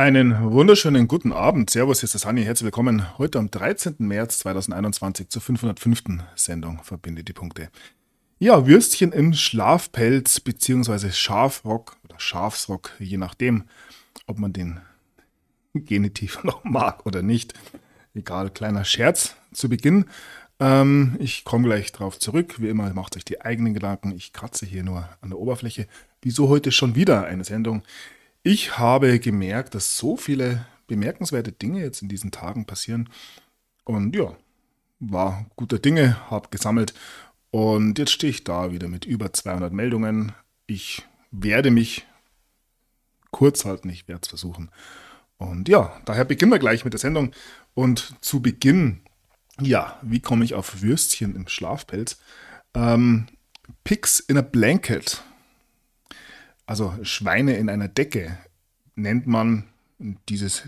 Einen wunderschönen guten Abend. Servus, hier ist der Sani. Herzlich willkommen heute am 13. März 2021 zur 505. Sendung Verbinde die Punkte. Ja, Würstchen im Schlafpelz bzw. Schafrock oder Schafsrock, je nachdem, ob man den Genitiv noch mag oder nicht. Egal, kleiner Scherz zu Beginn. Ich komme gleich drauf zurück. Wie immer, macht euch die eigenen Gedanken. Ich kratze hier nur an der Oberfläche. Wieso heute schon wieder eine Sendung? Ich habe gemerkt, dass so viele bemerkenswerte Dinge jetzt in diesen Tagen passieren. Und ja, war guter Dinge, habe gesammelt. Und jetzt stehe ich da wieder mit über 200 Meldungen. Ich werde mich kurz halten, ich werde es versuchen. Und ja, daher beginnen wir gleich mit der Sendung. Und zu Beginn, ja, wie komme ich auf Würstchen im Schlafpelz? Pigs in a Blanket. Also Schweine in einer Decke nennt man dieses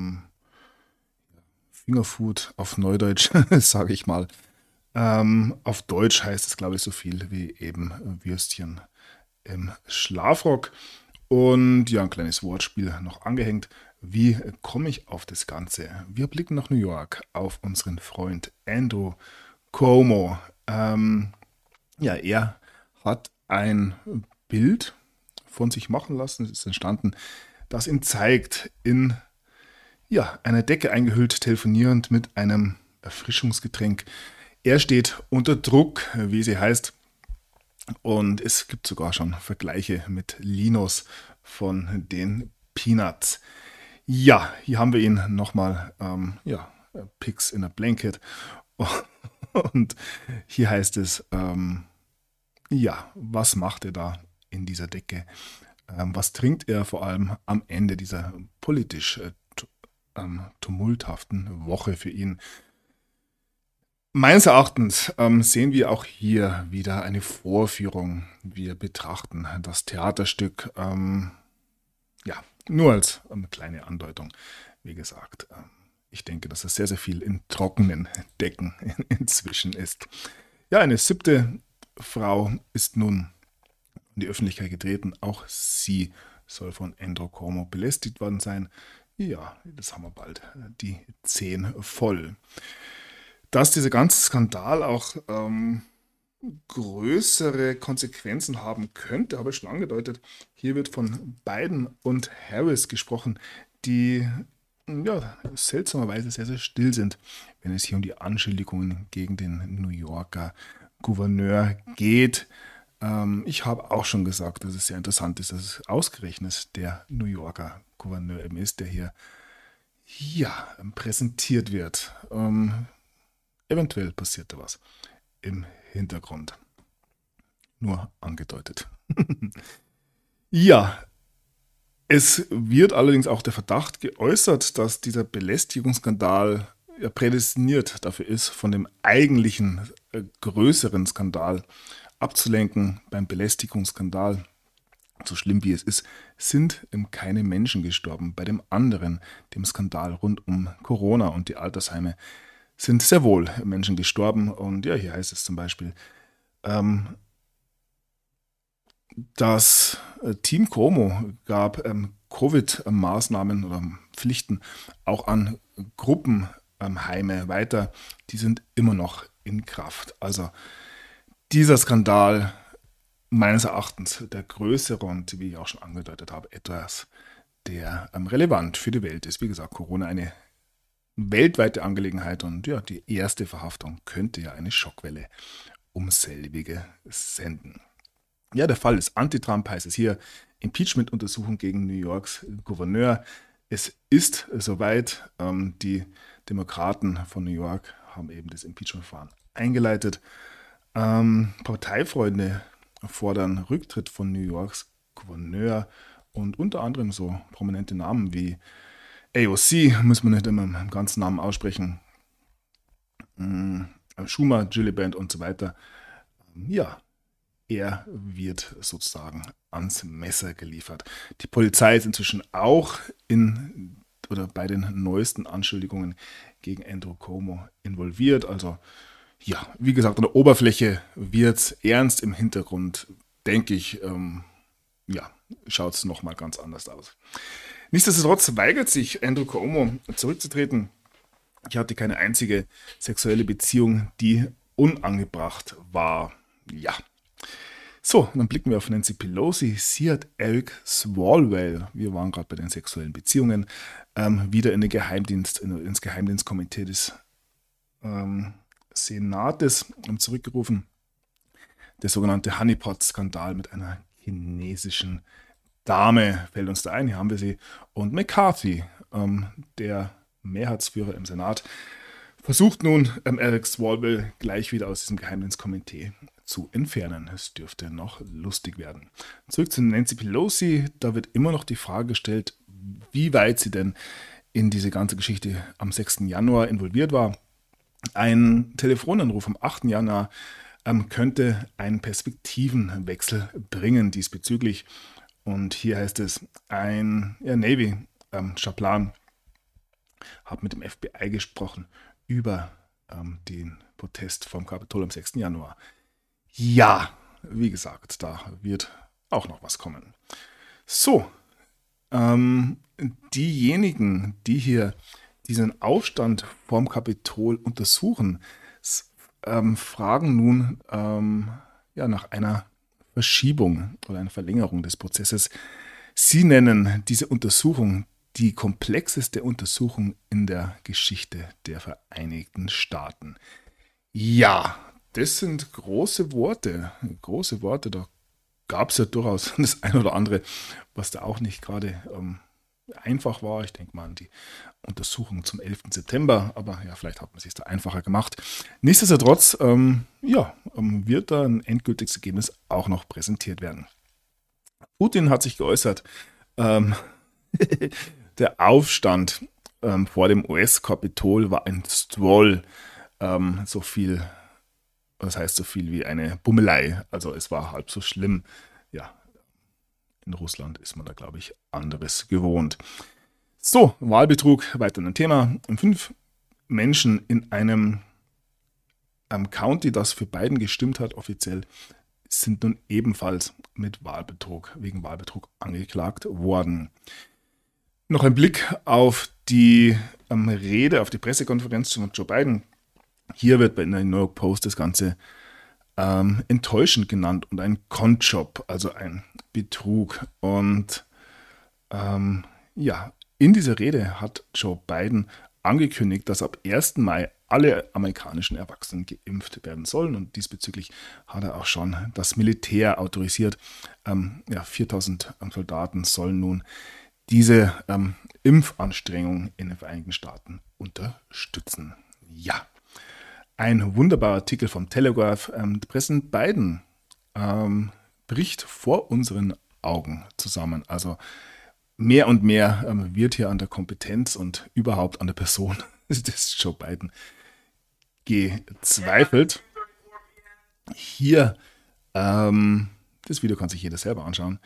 Fingerfood auf Neudeutsch, sage ich mal. Auf Deutsch heißt es, glaube ich, so viel wie eben Würstchen im Schlafrock. Und ja, ein kleines Wortspiel noch angehängt. Wie komme ich auf das Ganze? Wir blicken nach New York auf unseren Freund Andrew Cuomo. Er hat ein Bild von sich machen lassen. Es ist entstanden, das ihn zeigt, in einer Decke eingehüllt, telefonierend mit einem Erfrischungsgetränk. Er steht unter Druck, wie sie heißt. Und es gibt sogar schon Vergleiche mit Linus von den Peanuts. Ja, hier haben wir ihn nochmal, Pigs in a Blanket. Und hier heißt es, was macht er da in dieser Decke? Was trinkt er vor allem am Ende dieser politisch tumulthaften Woche für ihn? Meines Erachtens sehen wir auch hier wieder eine Vorführung. Wir betrachten das Theaterstück nur als kleine Andeutung. Wie gesagt, ich denke, dass es sehr, sehr viel in trockenen Decken inzwischen ist. Ja, eine 7. Frau ist nun in die Öffentlichkeit getreten. Auch sie soll von Andrew Cuomo belästigt worden sein. Ja, das haben wir bald, die 10 voll. Dass dieser ganze Skandal auch größere Konsequenzen haben könnte, habe ich schon angedeutet. Hier wird von Biden und Harris gesprochen, die seltsamerweise sehr, sehr still sind, wenn es hier um die Anschuldigungen gegen den New Yorker Gouverneur geht. Ich habe auch schon gesagt, dass es sehr interessant ist, dass es ausgerechnet der New Yorker Gouverneur eben ist, der hier präsentiert wird. Eventuell passiert da was im Hintergrund. Nur angedeutet. Ja, es wird allerdings auch der Verdacht geäußert, dass dieser Belästigungsskandal prädestiniert dafür ist, von dem eigentlichen größeren Skandal abzulenken. Beim Belästigungsskandal, so schlimm wie es ist, sind keine Menschen gestorben. Bei dem anderen, dem Skandal rund um Corona und die Altersheime, sind sehr wohl Menschen gestorben. Und ja, hier heißt es zum Beispiel, das Team Cuomo gab Covid-Maßnahmen oder Pflichten auch an Gruppenheime weiter. Die sind immer noch in Kraft. Also dieser Skandal, meines Erachtens der größere und, wie ich auch schon angedeutet habe, etwas, der relevant für die Welt ist. Wie gesagt, Corona eine weltweite Angelegenheit und ja, die erste Verhaftung könnte ja eine Schockwelle um selbige senden. Ja, der Fall ist Anti-Trump, heißt es hier, Impeachment-Untersuchung gegen New Yorks Gouverneur. Es ist soweit, die Demokraten von New York haben eben das Impeachment-Verfahren eingeleitet. Parteifreunde fordern Rücktritt von New Yorks Gouverneur und unter anderem so prominente Namen wie AOC, muss man nicht immer im ganzen Namen aussprechen, Schumer, Gillibrand und so weiter. Ja, er wird sozusagen ans Messer geliefert. Die Polizei ist inzwischen auch bei den neuesten Anschuldigungen gegen Andrew Cuomo involviert. Also ja, wie gesagt, an der Oberfläche wird es ernst, im Hintergrund, denke ich, schaut es nochmal ganz anders aus. Nichtsdestotrotz weigert sich Andrew Cuomo zurückzutreten. Ich hatte keine einzige sexuelle Beziehung, die unangebracht war. Ja. So, dann blicken wir auf Nancy Pelosi. Sie hat Eric Swalwell, wir waren gerade bei den sexuellen Beziehungen, wieder in den ins Geheimdienstkomitee des Senates zurückgerufen. Der sogenannte Honeypot-Skandal mit einer chinesischen Dame fällt uns da ein. Hier haben wir sie. Und McCarthy, der Mehrheitsführer im Senat, versucht nun, Eric Swalwell gleich wieder aus diesem Geheimdienstkomitee zu entfernen. Es dürfte noch lustig werden. Zurück zu Nancy Pelosi. Da wird immer noch die Frage gestellt, wie weit sie denn in diese ganze Geschichte am 6. Januar involviert war. Ein Telefonanruf am 8. Januar könnte einen Perspektivenwechsel bringen diesbezüglich. Und hier heißt es, ein Navy-Schaplan hat mit dem FBI gesprochen über den Protest vom Kapitol am 6. Januar. Ja, wie gesagt, da wird auch noch was kommen. So, diejenigen, die hier diesen Aufstand vorm Kapitol untersuchen, fragen nun nach einer Verschiebung oder einer Verlängerung des Prozesses. Sie nennen diese Untersuchung die komplexeste Untersuchung in der Geschichte der Vereinigten Staaten. Ja, das sind große Worte. Große Worte, da gab es ja durchaus das ein oder andere, was da auch nicht gerade einfach war. Ich denke mal an die Untersuchung zum 11. September, aber ja, vielleicht hat man es sich da einfacher gemacht. Nichtsdestotrotz, wird da ein endgültiges Ergebnis auch noch präsentiert werden. Putin hat sich geäußert, der Aufstand vor dem US-Kapitol war ein Stroll, so viel wie eine Bummelei. Also es war halb so schlimm. Ja, in Russland ist man da, glaube ich, anderes gewohnt. So, Wahlbetrug, weiter ein Thema. 5 Menschen in einem County, das für Biden gestimmt hat, offiziell, sind nun ebenfalls wegen Wahlbetrug angeklagt worden. Noch ein Blick auf die Rede, auf die Pressekonferenz von Joe Biden. Hier wird in der New York Post das Ganze enttäuschend genannt und ein Con-Job, also ein Betrug. Und in dieser Rede hat Joe Biden angekündigt, dass ab 1. Mai alle amerikanischen Erwachsenen geimpft werden sollen. Und diesbezüglich hat er auch schon das Militär autorisiert. 4.000 Soldaten sollen nun diese Impfanstrengung in den Vereinigten Staaten unterstützen. Ja, ein wunderbarer Artikel vom Telegraph. Präsident Biden bricht vor unseren Augen zusammen. Also mehr und mehr wird hier an der Kompetenz und überhaupt an der Person des Joe Biden gezweifelt. Hier, das Video kann sich jeder selber anschauen,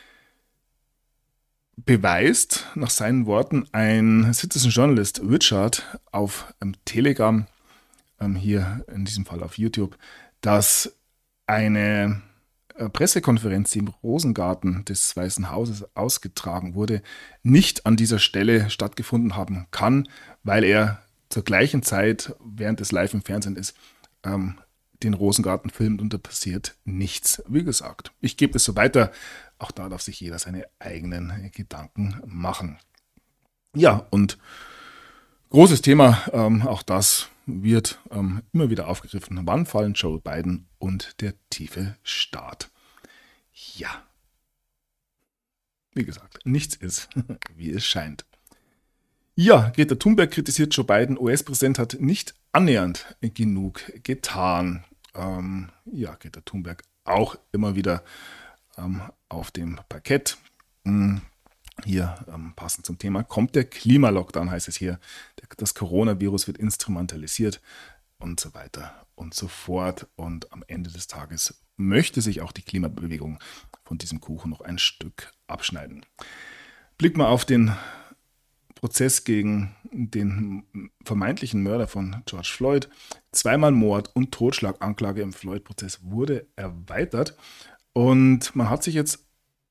beweist nach seinen Worten ein Citizen Journalist Richard auf Telegram, hier in diesem Fall auf YouTube, dass eine Pressekonferenz, die im Rosengarten des Weißen Hauses ausgetragen wurde, nicht an dieser Stelle stattgefunden haben kann, weil er zur gleichen Zeit, während es live im Fernsehen ist, den Rosengarten filmt und da passiert nichts. Wie gesagt, ich gebe es so weiter. Auch da darf sich jeder seine eigenen Gedanken machen. Ja, und großes Thema, auch das wird immer wieder aufgegriffen. Wann fallen Joe Biden und der tiefe Staat? Ja, wie gesagt, nichts ist, wie es scheint. Ja, Greta Thunberg kritisiert Joe Biden. US-Präsident hat nicht annähernd genug getan. Greta Thunberg auch immer wieder auf dem Parkett. Hier passend zum Thema kommt der Klimalockdown, heißt es hier. Das Coronavirus wird instrumentalisiert und so weiter und so fort. Und am Ende des Tages möchte sich auch die Klimabewegung von diesem Kuchen noch ein Stück abschneiden. Blick mal auf den Prozess gegen den vermeintlichen Mörder von George Floyd. 2-mal Mord und Totschlaganklage im Floyd-Prozess wurde erweitert. Und man hat sich jetzt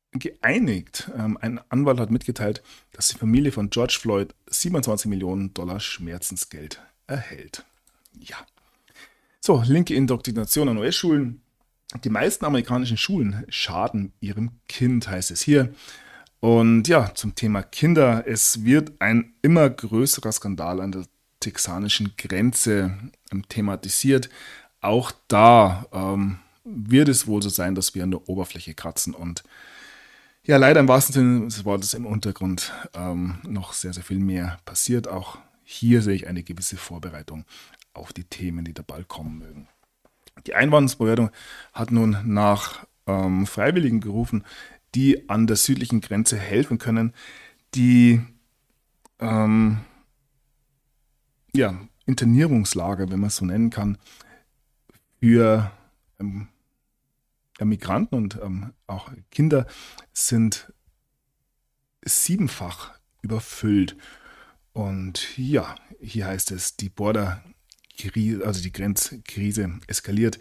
geeinigt. Ein Anwalt hat mitgeteilt, dass die Familie von George Floyd 27 Millionen Dollar Schmerzensgeld erhält. Ja. So, linke Indoktrination an US-Schulen. Die meisten amerikanischen Schulen schaden ihrem Kind, heißt es hier. Und ja, zum Thema Kinder. Es wird ein immer größerer Skandal an der texanischen Grenze thematisiert. Auch da wird es wohl so sein, dass wir an der Oberfläche kratzen und ja, leider im wahrsten Sinne des Wortes im Untergrund noch sehr, sehr viel mehr passiert. Auch hier sehe ich eine gewisse Vorbereitung auf die Themen, die da bald kommen mögen. Die Einwanderungsbehörde hat nun nach Freiwilligen gerufen, die an der südlichen Grenze helfen können, die Internierungslager, wenn man es so nennen kann, für Migranten und auch Kinder sind 7-fach überfüllt. Und ja, hier heißt es, die die Grenzkrise eskaliert.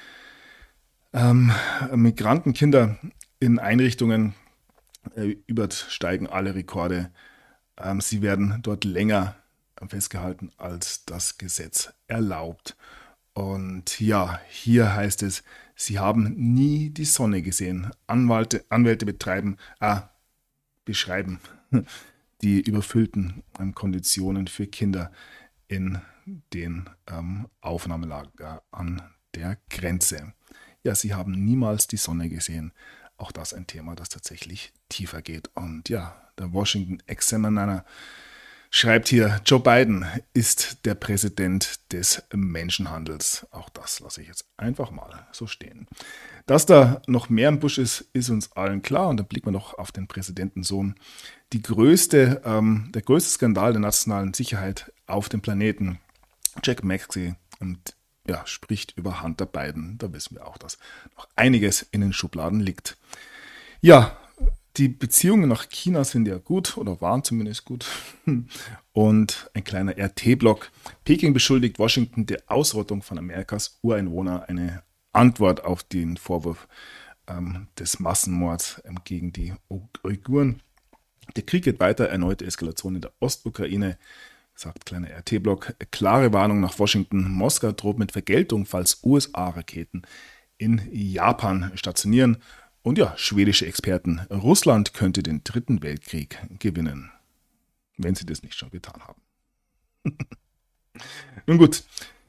Migrantenkinder in Einrichtungen übersteigen alle Rekorde. Sie werden dort länger festgehalten, als das Gesetz erlaubt. Und ja, hier heißt es, sie haben nie die Sonne gesehen. Anwälte beschreiben die überfüllten Konditionen für Kinder in den Aufnahmelager an der Grenze. Ja, sie haben niemals die Sonne gesehen. Auch das ein Thema, das tatsächlich tiefer geht. Und ja, der Washington Examiner schreibt hier, Joe Biden ist der Präsident des Menschenhandels. Auch das lasse ich jetzt einfach mal so stehen. Dass da noch mehr im Busch ist, ist uns allen klar. Und dann blicken wir noch auf den Präsidentensohn. Der größte Skandal der nationalen Sicherheit auf dem Planeten. Jack McAfee spricht über Hunter Biden. Da wissen wir auch, dass noch einiges in den Schubladen liegt. Ja, die Beziehungen nach China sind ja gut oder waren zumindest gut. Und ein kleiner RT-Block. Peking beschuldigt Washington der Ausrottung von Amerikas Ureinwohner. Eine Antwort auf den Vorwurf des Massenmords gegen die Uiguren. Der Krieg geht weiter. Erneute Eskalation in der Ostukraine. Sagt kleiner RT-Block. Klare Warnung nach Washington. Moskau droht mit Vergeltung, falls USA-Raketen in Japan stationieren. Und ja, schwedische Experten. Russland könnte den 3. Weltkrieg gewinnen. Wenn sie das nicht schon getan haben. Nun gut.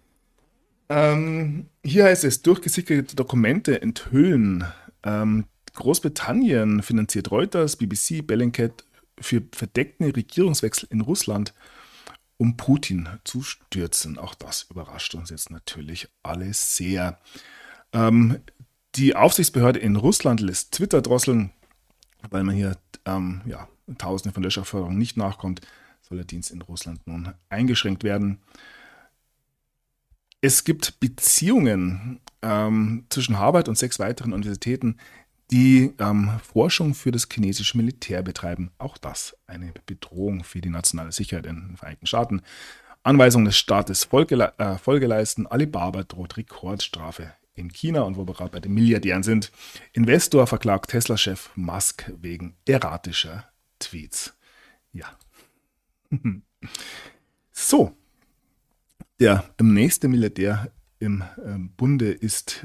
Hier heißt es, durchgesickerte Dokumente enthüllen. Großbritannien finanziert Reuters, BBC, Bellingcat für verdeckten Regierungswechsel in Russland, um Putin zu stürzen. Auch das überrascht uns jetzt natürlich alle sehr. Die Aufsichtsbehörde in Russland lässt Twitter drosseln, weil man hier Tausende von Löscherforderungen nicht nachkommt, soll der Dienst in Russland nun eingeschränkt werden. Es gibt Beziehungen zwischen Harvard und 6 weiteren Universitäten, die Forschung für das chinesische Militär betreiben. Auch das eine Bedrohung für die nationale Sicherheit in den Vereinigten Staaten. Anweisung des Staates Folge leisten. Alibaba droht Rekordstrafe in China. Und wo wir gerade bei den Milliardären sind, Investor verklagt Tesla-Chef Musk wegen erratischer Tweets. Ja. So. Der nächste Milliardär im Bunde ist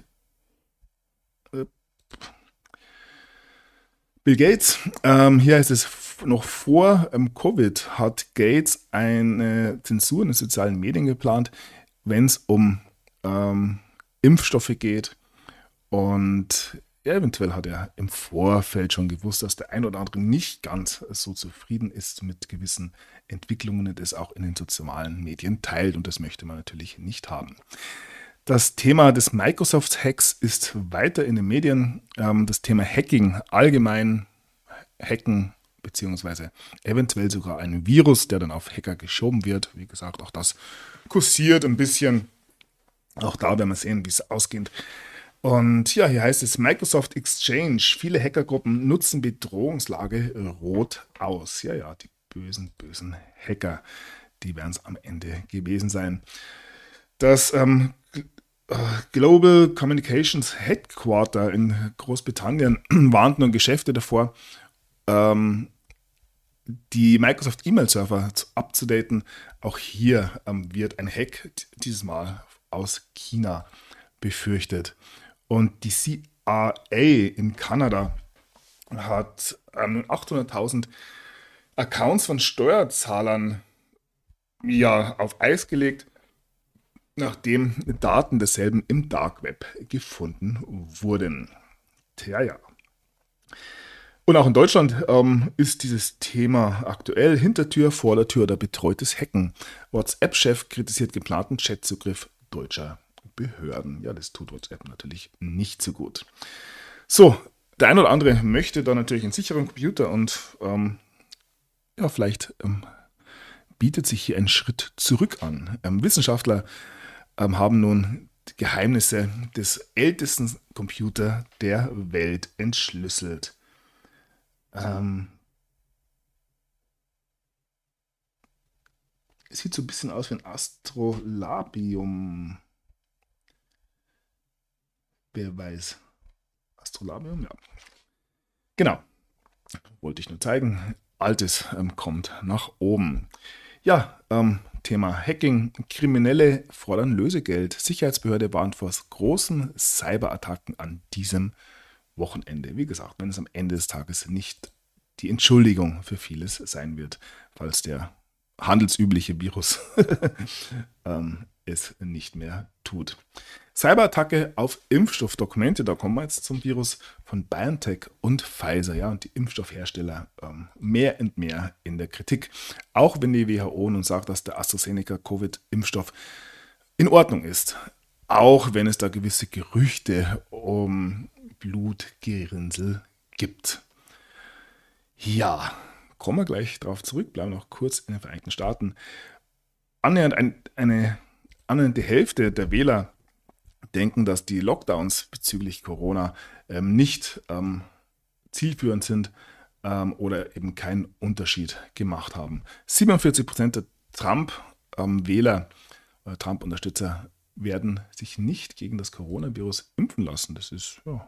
Bill Gates. Hier heißt es, noch vor Covid hat Gates eine Zensur in den sozialen Medien geplant, wenn es um Impfstoffe geht. Und eventuell hat er im Vorfeld schon gewusst, dass der ein oder andere nicht ganz so zufrieden ist mit gewissen Entwicklungen und es auch in den sozialen Medien teilt. Und das möchte man natürlich nicht haben. Das Thema des Microsoft-Hacks ist weiter in den Medien. Das Thema Hacking allgemein, Hacken beziehungsweise eventuell sogar ein Virus, der dann auf Hacker geschoben wird. Wie gesagt, auch das kursiert ein bisschen. Auch da werden wir sehen, wie es ausgeht. Und ja, hier heißt es Microsoft Exchange. Viele Hackergruppen nutzen Bedrohungslage rot aus. Ja, die bösen Hacker, die werden es am Ende gewesen sein. Das Global Communications Headquarter in Großbritannien warnten nun Geschäfte davor, ähm, die Microsoft E-Mail-Server abzudaten. Auch hier wird ein Hack dieses Mal aus China befürchtet. Und die CIA in Kanada hat 800.000 Accounts von Steuerzahlern auf Eis gelegt, nachdem Daten desselben im Dark Web gefunden wurden. Tja, ja. Und auch in Deutschland ist dieses Thema aktuell. Hintertür, Vordertür oder betreutes Hacken. WhatsApp-Chef kritisiert geplanten Chatzugriff deutscher Behörden. Ja, das tut WhatsApp natürlich nicht so gut. So, der ein oder andere möchte da natürlich einen sicheren Computer und vielleicht bietet sich hier ein Schritt zurück an. Wissenschaftler haben nun die Geheimnisse des ältesten Computers der Welt entschlüsselt. Es sieht so ein bisschen aus wie ein Astrolabium. Wer weiß. Astrolabium, ja. Genau. Wollte ich nur zeigen. Altes kommt nach oben. Ja, Thema Hacking. Kriminelle fordern Lösegeld. Sicherheitsbehörde warnt vor großen Cyberattacken an diesem Wochenende. Wie gesagt, wenn es am Ende des Tages nicht die Entschuldigung für vieles sein wird, falls der handelsübliche Virus es nicht mehr tut. Cyberattacke auf Impfstoffdokumente, da kommen wir jetzt zum Virus von BioNTech und Pfizer, ja, und die Impfstoffhersteller mehr und mehr in der Kritik. Auch wenn die WHO nun sagt, dass der AstraZeneca-Covid-Impfstoff in Ordnung ist. Auch wenn es da gewisse Gerüchte um Blutgerinnsel gibt. Ja, kommen wir gleich darauf zurück, bleiben noch kurz in den Vereinigten Staaten. Annähernd die Hälfte der Wähler denken, dass die Lockdowns bezüglich Corona nicht zielführend sind oder eben keinen Unterschied gemacht haben. 47% der Trump-Wähler oder Trump-Unterstützer werden sich nicht gegen das Coronavirus impfen lassen. Das ist, ja,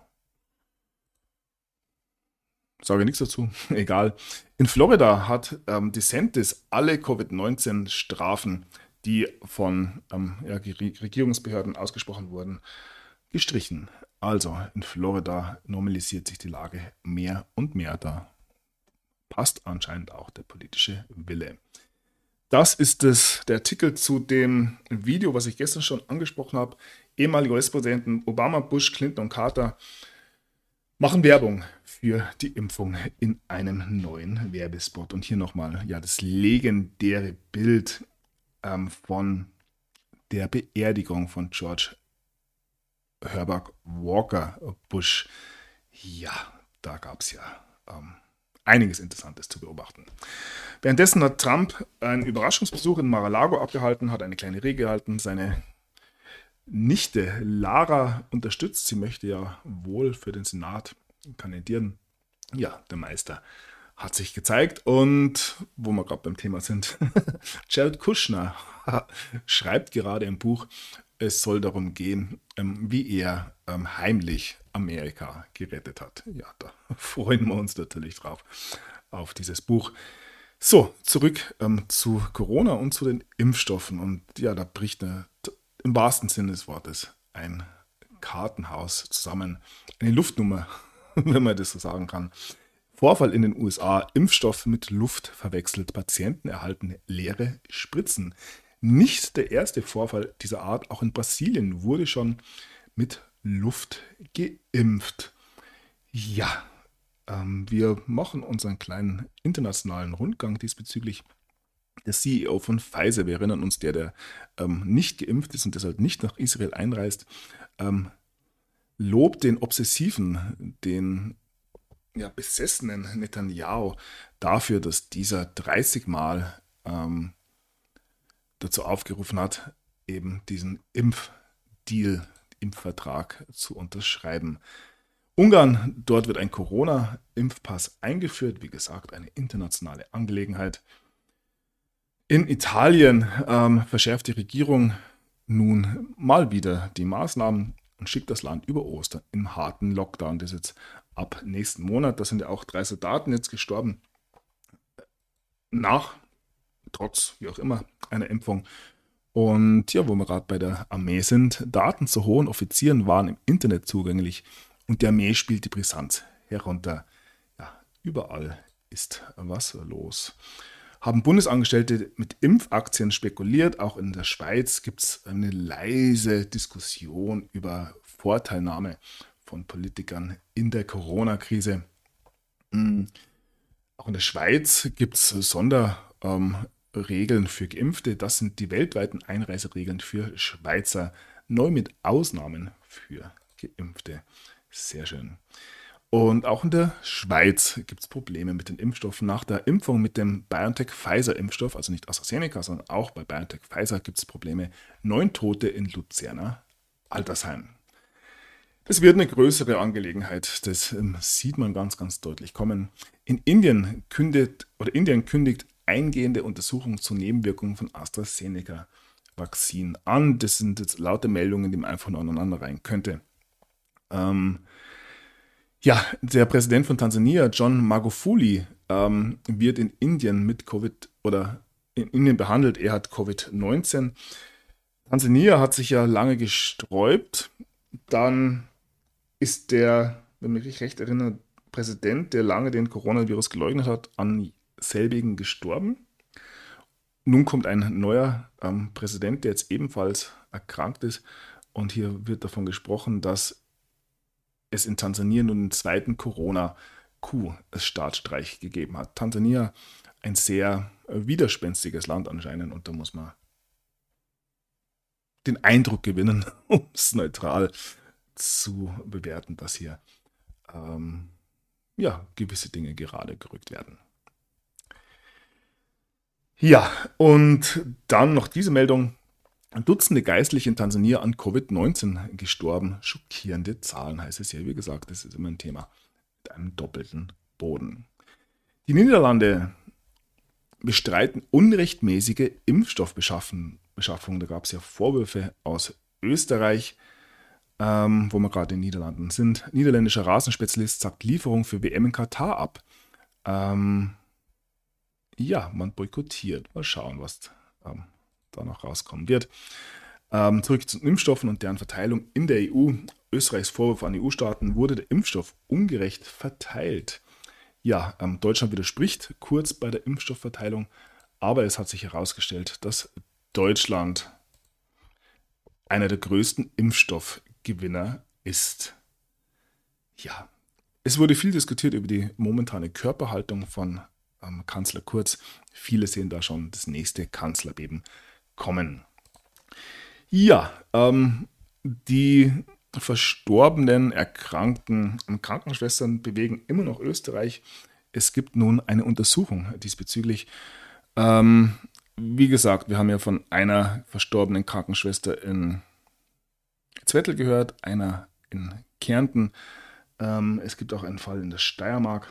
sage nichts dazu, egal. In Florida hat DeSantis alle Covid-19-Strafen, die von Regierungsbehörden ausgesprochen wurden, gestrichen. Also in Florida normalisiert sich die Lage mehr und mehr. Da passt anscheinend auch der politische Wille. Das ist der Artikel zu dem Video, was ich gestern schon angesprochen habe. Ehemalige US-Präsidenten Obama, Bush, Clinton und Carter machen Werbung für die Impfung in einem neuen Werbespot. Und hier nochmal das legendäre Bild von der Beerdigung von George Herbert Walker Bush. Ja, da gab es einiges Interessantes zu beobachten. Währenddessen hat Trump einen Überraschungsbesuch in Mar-a-Lago abgehalten, hat eine kleine Rede gehalten, seine Nichte Lara unterstützt. Sie möchte ja wohl für den Senat kandidieren. Ja, der Meister hat sich gezeigt. Und wo wir gerade beim Thema sind, Jared Kushner schreibt gerade im Buch, es soll darum gehen, wie er heimlich Amerika gerettet hat. Ja, da freuen wir uns natürlich drauf, auf dieses Buch. So, zurück zu Corona und zu den Impfstoffen. Und ja, da bricht im wahrsten Sinne des Wortes ein Kartenhaus zusammen. Eine Luftnummer, wenn man das so sagen kann. Vorfall in den USA. Impfstoff mit Luft verwechselt. Patienten erhalten leere Spritzen. Nicht der erste Vorfall dieser Art. Auch in Brasilien wurde schon mit Luft geimpft. Ja, wir machen unseren kleinen internationalen Rundgang diesbezüglich. Der CEO von Pfizer, wir erinnern uns, der nicht geimpft ist und deshalb nicht nach Israel einreist, lobt den obsessiven, den besessenen Netanyahu dafür, dass dieser 30 Mal dazu aufgerufen hat, eben diesen Impfdeal, Impfvertrag zu unterschreiben. Ungarn, dort wird ein Corona-Impfpass eingeführt, wie gesagt, eine internationale Angelegenheit. In Italien verschärft die Regierung nun mal wieder die Maßnahmen und schickt das Land über Ostern im harten Lockdown. Das ist jetzt ab nächsten Monat. Da sind ja auch 3 Soldaten jetzt gestorben nach, trotz, wie auch immer, einer Impfung. Und ja, wo wir gerade bei der Armee sind, Daten zu hohen Offizieren waren im Internet zugänglich und die Armee spielt die Brisanz herunter. Ja, überall ist was los. Haben Bundesangestellte mit Impfaktien spekuliert. Auch in der Schweiz gibt es eine leise Diskussion über Vorteilnahme von Politikern in der Corona-Krise. Auch in der Schweiz gibt es Sonderregeln für Geimpfte. Das sind die weltweiten Einreiseregeln für Schweizer, neu mit Ausnahmen für Geimpfte. Sehr schön. Und auch in der Schweiz gibt es Probleme mit den Impfstoffen. Nach der Impfung mit dem BioNTech-Pfizer-Impfstoff, also nicht AstraZeneca, sondern auch bei BioNTech-Pfizer gibt es Probleme. 9 Tote in Luzerner Altersheim. Es wird eine größere Angelegenheit, das sieht man ganz, ganz deutlich kommen. Indien kündigt eingehende Untersuchungen zu Nebenwirkungen von AstraZeneca-Vakzin an. Das sind jetzt laute Meldungen, die man einfach nur aneinander rein könnte. Ja, der Präsident von Tansania, John Magufuli, wird in Indien mit Covid oder in Indien behandelt. Er hat Covid-19. Tansania hat sich ja lange gesträubt. Dann ist der, wenn mich nicht recht erinnere, Präsident, der lange den Coronavirus geleugnet hat, an selbigen gestorben. Nun kommt ein neuer Präsident, der jetzt ebenfalls erkrankt ist. Und hier wird davon gesprochen, dass es in Tansania nun einen zweiten Corona-Staatsstreich gegeben hat. Tansania ein sehr widerspenstiges Land anscheinend und da muss man den Eindruck gewinnen, um es neutral zu bewerten, dass hier gewisse Dinge gerade gerückt werden. Ja, und dann noch diese Meldung. Dutzende Geistliche in Tansania an Covid-19 gestorben. Schockierende Zahlen, heißt es ja. Wie gesagt, das ist immer ein Thema mit einem doppelten Boden. Die Niederlande bestreiten unrechtmäßige Impfstoffbeschaffung. Da gab es ja Vorwürfe aus Österreich, wo wir gerade in den Niederlanden sind. Niederländischer Rasenspezialist sagt Lieferung für WM in Katar ab. Man boykottiert. Mal schauen, was da noch rauskommen wird. Zurück zu den Impfstoffen und deren Verteilung in der EU. Österreichs Vorwurf an EU-Staaten: wurde der Impfstoff ungerecht verteilt. Ja, Deutschland widerspricht kurz bei der Impfstoffverteilung, aber es hat sich herausgestellt, dass Deutschland einer der größten Impfstoffgewinner ist. Ja, es wurde viel diskutiert über die momentane Körperhaltung von Kanzler Kurz. Viele sehen da schon das nächste Kanzlerbeben kommen. Ja, die verstorbenen, erkrankten Krankenschwestern bewegen immer noch Österreich. Es gibt nun eine Untersuchung diesbezüglich. Wie gesagt, wir haben ja von einer verstorbenen Krankenschwester in Zwettl gehört, einer in Kärnten. Es gibt auch einen Fall in der Steiermark.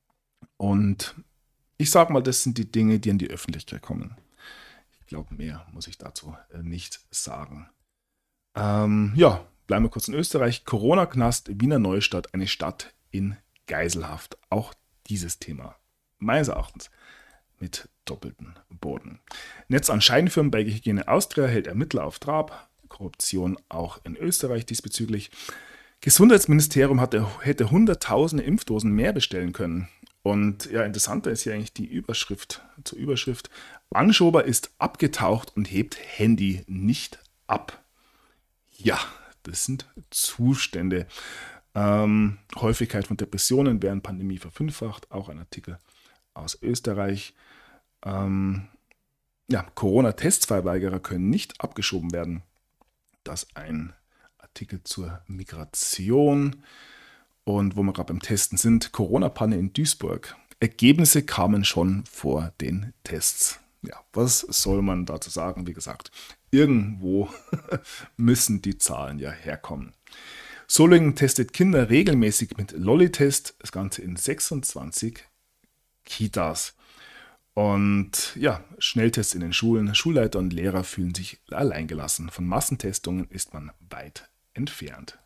Und ich sage mal, das sind die Dinge, die in die Öffentlichkeit kommen. Ich glaube, mehr muss ich dazu nicht sagen. Bleiben wir kurz in Österreich. Corona-Knast, Wiener Neustadt, eine Stadt in Geiselhaft. Auch dieses Thema, meines Erachtens, mit doppeltem Boden. Netz an Scheinfirmen bei Hygiene Austria hält Ermittler auf Trab. Korruption auch in Österreich diesbezüglich. Gesundheitsministerium hätte hunderttausende Impfdosen mehr bestellen können. Und ja, interessanter ist hier eigentlich die Überschrift zur Überschrift. Anschober ist abgetaucht und hebt Handy nicht ab. Ja, das sind Zustände. Häufigkeit von Depressionen während Pandemie verfünffacht. Auch ein Artikel aus Österreich. Corona-Testverweigerer können nicht abgeschoben werden. Das ein Artikel zur Migration. Und wo wir gerade beim Testen sind, Corona-Panne in Duisburg. Ergebnisse kamen schon vor den Tests. Ja, was soll man dazu sagen? Wie gesagt, irgendwo müssen die Zahlen ja herkommen. Solingen testet Kinder regelmäßig mit Lolli-Test. Das Ganze in 26 Kitas. Und ja, Schnelltests in den Schulen. Schulleiter und Lehrer fühlen sich alleingelassen. Von Massentestungen ist man weit entfernt.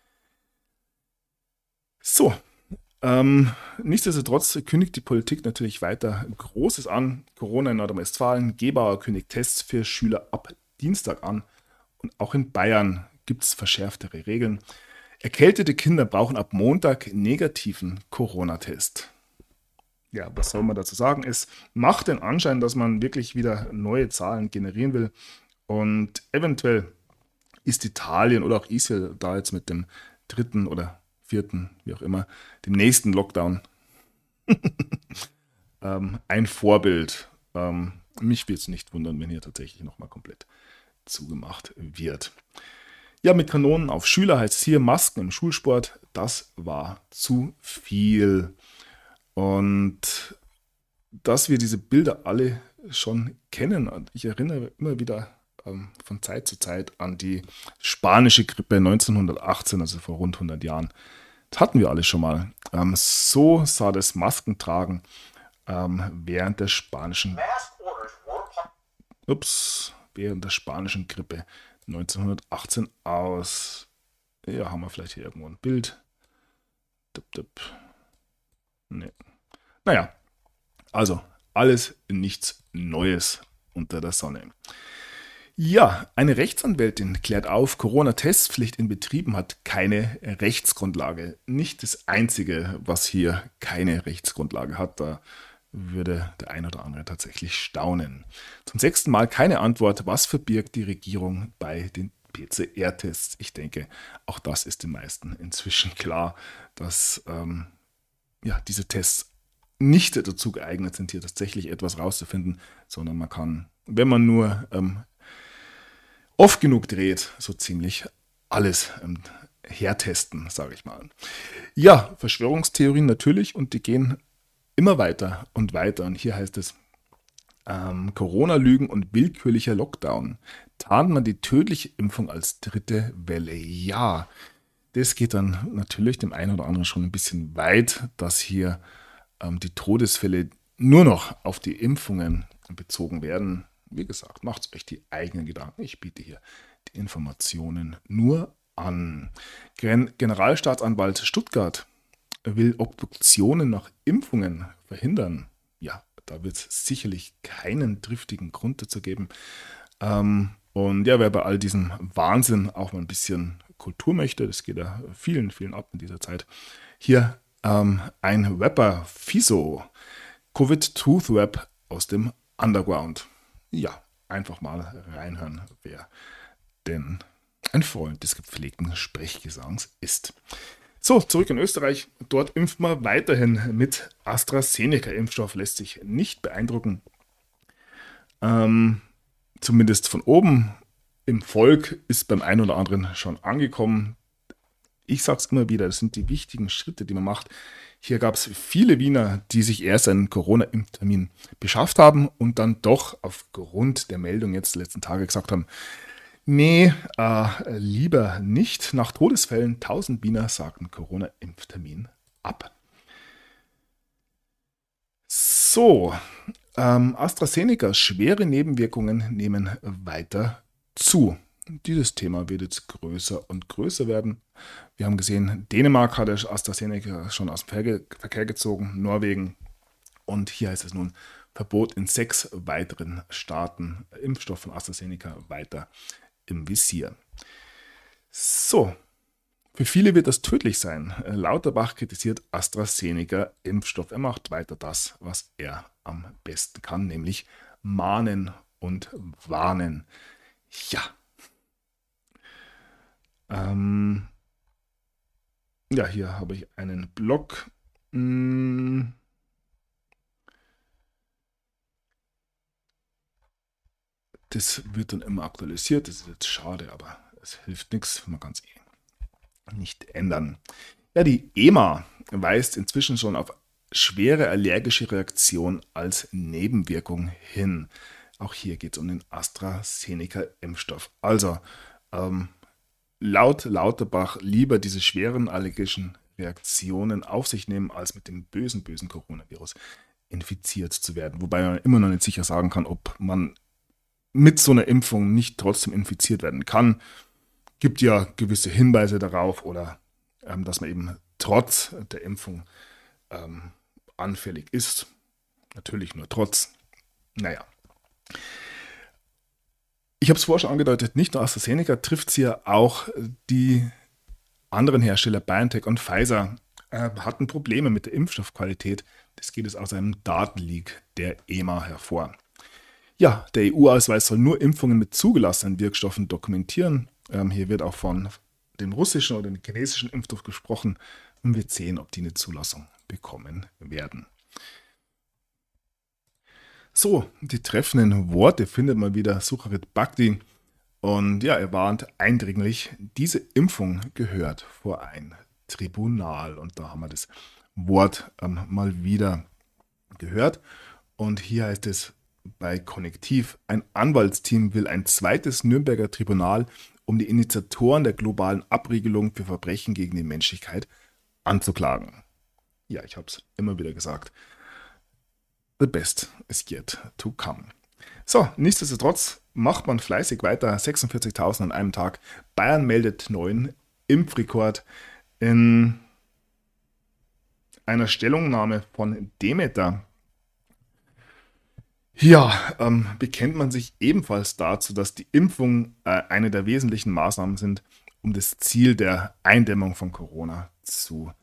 So, nichtsdestotrotz kündigt die Politik natürlich weiter Großes an. Corona in Nordrhein-Westfalen, Gebauer kündigt Tests für Schüler ab Dienstag an. Und auch in Bayern gibt es verschärftere Regeln. Erkältete Kinder brauchen ab Montag negativen Corona-Test. Ja, was soll man dazu sagen? Es macht den Anschein, dass man wirklich wieder neue Zahlen generieren will. Und eventuell ist Italien oder auch Israel da jetzt mit dem dritten oder vierten, wie auch immer, dem nächsten Lockdown ein Vorbild. Mich würde es nicht wundern, wenn hier tatsächlich nochmal komplett zugemacht wird. Ja, mit Kanonen auf Schüler heißt es hier Masken im Schulsport. Das war zu viel. Und dass wir diese Bilder alle schon kennen. Und ich erinnere immer wieder von Zeit zu Zeit an die spanische Grippe 1918, also vor rund 100 Jahren. Das hatten wir alle schon mal. So sah das Maskentragen während der spanischen Grippe 1918 aus. Ja, haben wir vielleicht hier irgendwo ein Bild. Nee. Naja, also alles nichts Neues unter der Sonne. Ja, eine Rechtsanwältin klärt auf, Corona-Testpflicht in Betrieben hat keine Rechtsgrundlage. Nicht das Einzige, was hier keine Rechtsgrundlage hat. Da würde der ein oder andere tatsächlich staunen. Zum 6. Mal keine Antwort. Was verbirgt die Regierung bei den PCR-Tests? Ich denke, auch das ist den meisten inzwischen klar, dass diese Tests nicht dazu geeignet sind, hier tatsächlich etwas rauszufinden, sondern man kann, wenn man nur oft genug dreht, so ziemlich alles hertesten, sage ich mal. Ja, Verschwörungstheorien natürlich und die gehen immer weiter und weiter. Und hier heißt es, Corona-Lügen und willkürlicher Lockdown. Tarnt man die tödliche Impfung als dritte Welle? Ja, das geht dann natürlich dem einen oder anderen schon ein bisschen weit, dass hier die Todesfälle nur noch auf die Impfungen bezogen werden. Wie gesagt, macht euch die eigenen Gedanken. Ich biete hier die Informationen nur an. Generalstaatsanwalt Stuttgart will Obduktionen nach Impfungen verhindern. Ja, da wird es sicherlich keinen triftigen Grund dazu geben. Und ja, wer bei all diesem Wahnsinn auch mal ein bisschen Kultur möchte, das geht ja vielen, vielen ab in dieser Zeit. Hier ein Rapper, Fiso, Covid Truth Rap aus dem Underground. Ja, einfach mal reinhören, wer denn ein Freund des gepflegten Sprechgesangs ist. So, zurück in Österreich. Dort impft man weiterhin mit AstraZeneca-Impfstoff. Lässt sich nicht beeindrucken. Zumindest von oben. Im Volk ist beim einen oder anderen schon angekommen. Ich sage es immer wieder, das sind die wichtigen Schritte, die man macht. Hier gab es viele Wiener, die sich erst einen Corona-Impftermin beschafft haben und dann doch aufgrund der Meldung jetzt die letzten Tage gesagt haben, nee, lieber nicht. Nach Todesfällen 1000 Wiener sagten Corona-Impftermin ab. So, AstraZeneca, schwere Nebenwirkungen nehmen weiter zu. Dieses Thema wird jetzt größer und größer werden. Wir haben gesehen, Dänemark hat AstraZeneca schon aus dem Verkehr gezogen, Norwegen. Und hier heißt es nun, Verbot in 6 weiteren Staaten, Impfstoff von AstraZeneca weiter im Visier. So, für viele wird das tödlich sein. Lauterbach kritisiert AstraZeneca-Impfstoff. Er macht weiter das, was er am besten kann, nämlich mahnen und warnen. Ja. Ja, hier habe ich einen Blog. Das wird dann immer aktualisiert. Das ist jetzt schade, aber es hilft nichts. Man kann es nicht ändern. Ja, die EMA weist inzwischen schon auf schwere allergische Reaktion als Nebenwirkung hin. Auch hier geht es um den AstraZeneca-Impfstoff. Also, laut Lauterbach lieber diese schweren allergischen Reaktionen auf sich nehmen, als mit dem bösen Coronavirus infiziert zu werden. Wobei man immer noch nicht sicher sagen kann, ob man mit so einer Impfung nicht trotzdem infiziert werden kann. Gibt ja gewisse Hinweise darauf oder dass man eben trotz der Impfung anfällig ist. Natürlich nur trotz. Naja. Ich habe es vorher schon angedeutet, nicht nur AstraZeneca trifft es hier, auch die anderen Hersteller BioNTech und Pfizer hatten Probleme mit der Impfstoffqualität. Das geht es aus einem Datenleak der EMA hervor. Ja, der EU-Ausweis soll nur Impfungen mit zugelassenen Wirkstoffen dokumentieren. Hier wird auch von dem russischen oder dem chinesischen Impfstoff gesprochen und wir sehen, ob die eine Zulassung bekommen werden. So, die treffenden Worte findet mal wieder Sucharit Bhakdi. Und ja, er warnt eindringlich, diese Impfung gehört vor ein Tribunal. Und da haben wir das Wort mal wieder gehört. Und hier heißt es bei Konnektiv, ein Anwaltsteam will ein zweites Nürnberger Tribunal, um die Initiatoren der globalen Abriegelung für Verbrechen gegen die Menschlichkeit anzuklagen. Ja, ich habe es immer wieder gesagt. The best is yet to come. So, nichtsdestotrotz macht man fleißig weiter. 46.000 an einem Tag. Bayern meldet neuen Impfrekord. In einer Stellungnahme von Demeter bekennt man sich ebenfalls dazu, dass die Impfung eine der wesentlichen Maßnahmen sind, um das Ziel der Eindämmung von Corona zu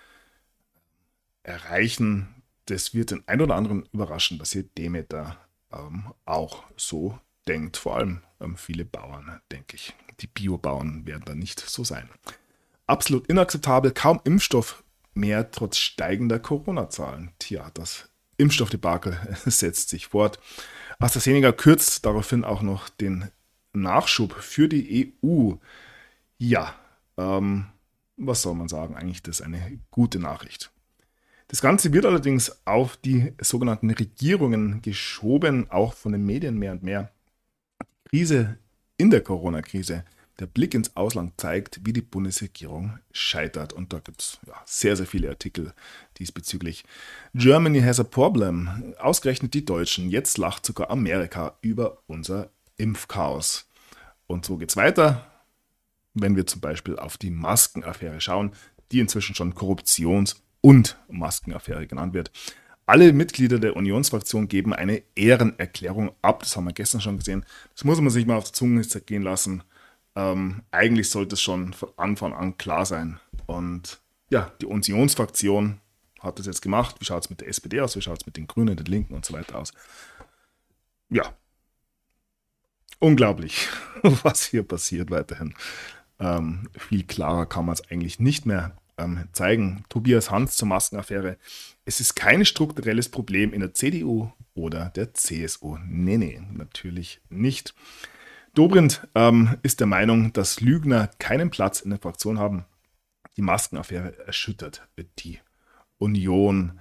erreichen. Das wird den einen oder anderen überraschen, dass hier Demeter auch so denkt. Vor allem viele Bauern, denke ich. Die Biobauern werden da nicht so sein. Absolut inakzeptabel, kaum Impfstoff mehr trotz steigender Corona-Zahlen. Tja, das Impfstoffdebakel setzt sich fort. AstraZeneca kürzt daraufhin auch noch den Nachschub für die EU. Ja, was soll man sagen? Eigentlich das ist eine gute Nachricht. Das Ganze wird allerdings auf die sogenannten Regierungen geschoben, auch von den Medien mehr und mehr. Die Krise in der Corona-Krise, der Blick ins Ausland zeigt, wie die Bundesregierung scheitert. Und da gibt es sehr, sehr viele Artikel diesbezüglich. Germany has a problem. Ausgerechnet die Deutschen. Jetzt lacht sogar Amerika über unser Impfchaos. Und so geht's weiter, wenn wir zum Beispiel auf die Maskenaffäre schauen, die inzwischen schon Korruptions- und Maskenaffäre genannt wird. Alle Mitglieder der Unionsfraktion geben eine Ehrenerklärung ab. Das haben wir gestern schon gesehen. Das muss man sich mal auf die Zunge zergehen lassen. Eigentlich sollte es schon von Anfang an klar sein. Und ja, die Unionsfraktion hat das jetzt gemacht. Wie schaut es mit der SPD aus? Wie schaut es mit den Grünen, den Linken und so weiter aus? Ja, unglaublich, was hier passiert weiterhin. Viel klarer kann man es eigentlich nicht mehr zeigen. Tobias Hans zur Maskenaffäre. Es ist kein strukturelles Problem in der CDU oder der CSU. Nee, natürlich nicht. Dobrindt ist der Meinung, dass Lügner keinen Platz in der Fraktion haben. Die Maskenaffäre erschüttert die Union.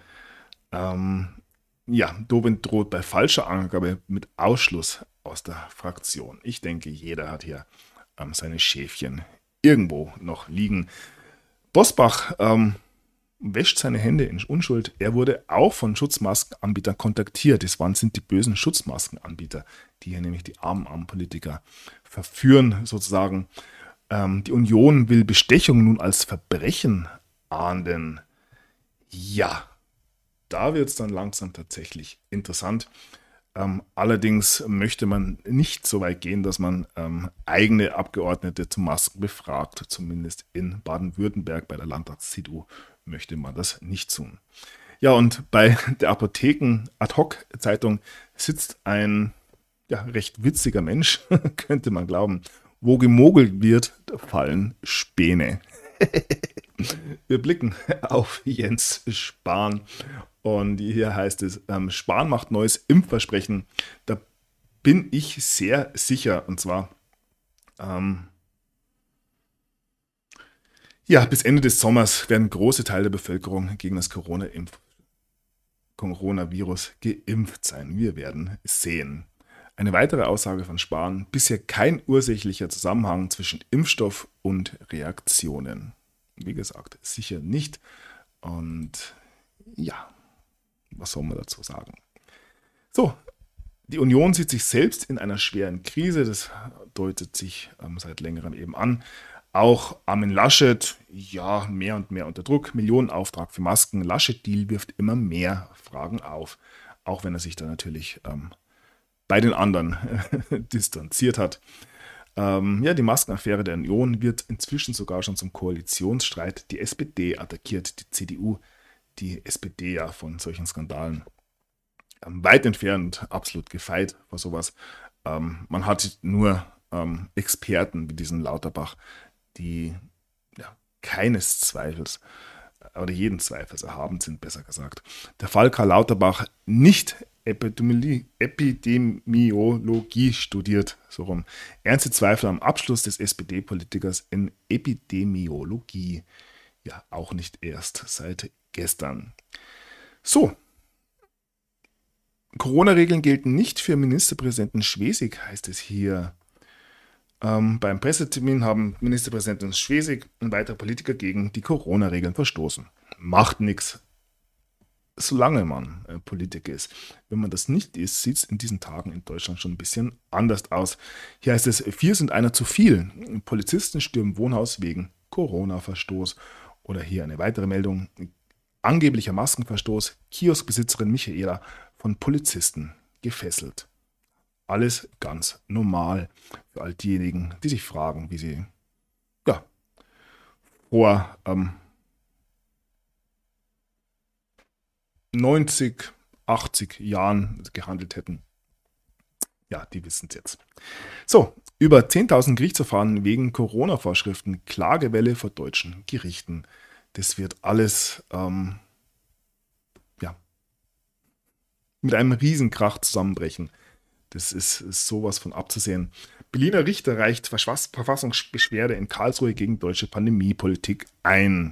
Dobrindt droht bei falscher Angabe mit Ausschluss aus der Fraktion. Ich denke, jeder hat hier seine Schäfchen irgendwo noch liegen. Bosbach wäscht seine Hände in Unschuld. Er wurde auch von Schutzmaskenanbietern kontaktiert. Es sind die bösen Schutzmaskenanbieter, die hier nämlich die armen Politiker verführen, sozusagen. Die Union will Bestechung nun als Verbrechen ahnden. Ja, da wird es dann langsam tatsächlich interessant. Allerdings möchte man nicht so weit gehen, dass man eigene Abgeordnete zu Masken befragt. Zumindest in Baden-Württemberg bei der Landtags-CDU möchte man das nicht tun. Ja, und bei der Apotheken-Ad-Hoc-Zeitung sitzt ein recht witziger Mensch, könnte man glauben. Wo gemogelt wird, fallen Späne. Wir blicken auf Jens Spahn. Und hier heißt es, Spahn macht neues Impfversprechen. Da bin ich sehr sicher. Und zwar, bis Ende des Sommers werden große Teile der Bevölkerung gegen das Coronavirus geimpft sein. Wir werden sehen. Eine weitere Aussage von Spahn, bisher kein ursächlicher Zusammenhang zwischen Impfstoff und Reaktionen. Wie gesagt, sicher nicht. Und ja, was soll man dazu sagen? So, die Union sieht sich selbst in einer schweren Krise, das deutet sich seit längerem eben an. Auch Armin Laschet, ja, mehr und mehr unter Druck, Millionenauftrag für Masken. Laschet-Deal wirft immer mehr Fragen auf, auch wenn er sich da natürlich bei den anderen distanziert hat. Die Maskenaffäre der Union wird inzwischen sogar schon zum Koalitionsstreit. Die SPD attackiert die CDU, die SPD ja von solchen Skandalen weit entfernt, absolut gefeit vor sowas. Man hat nur Experten wie diesen Lauterbach, die keines Zweifels oder jeden Zweifels erhaben sind, besser gesagt. Der Fall Karl Lauterbach nicht Epidemiologie studiert, so rum. Ernste Zweifel am Abschluss des SPD-Politikers in Epidemiologie. Ja, auch nicht erst seit gestern. So. Corona-Regeln gelten nicht für Ministerpräsidenten Schwesig, heißt es hier. Beim Pressetermin haben Ministerpräsidentin Schwesig und weitere Politiker gegen die Corona-Regeln verstoßen. Macht nichts, solange man Politiker ist. Wenn man das nicht ist, sieht es in diesen Tagen in Deutschland schon ein bisschen anders aus. Hier heißt es, 4 sind einer zu viel. Polizisten stürmen Wohnhaus wegen Corona-Verstoß. Oder hier eine weitere Meldung. Angeblicher Maskenverstoß. Kioskbesitzerin Michaela von Polizisten gefesselt. Alles ganz normal für all diejenigen, die sich fragen, wie sie vor 90, 80 Jahren gehandelt hätten. Ja, die wissen es jetzt. So, über 10.000 Gerichtsverfahren wegen Corona-Vorschriften, Klagewelle vor deutschen Gerichten. Das wird alles mit einem Riesenkrach zusammenbrechen. Das ist sowas von abzusehen. Berliner Richter reicht Verfassungsbeschwerde in Karlsruhe gegen deutsche Pandemiepolitik ein.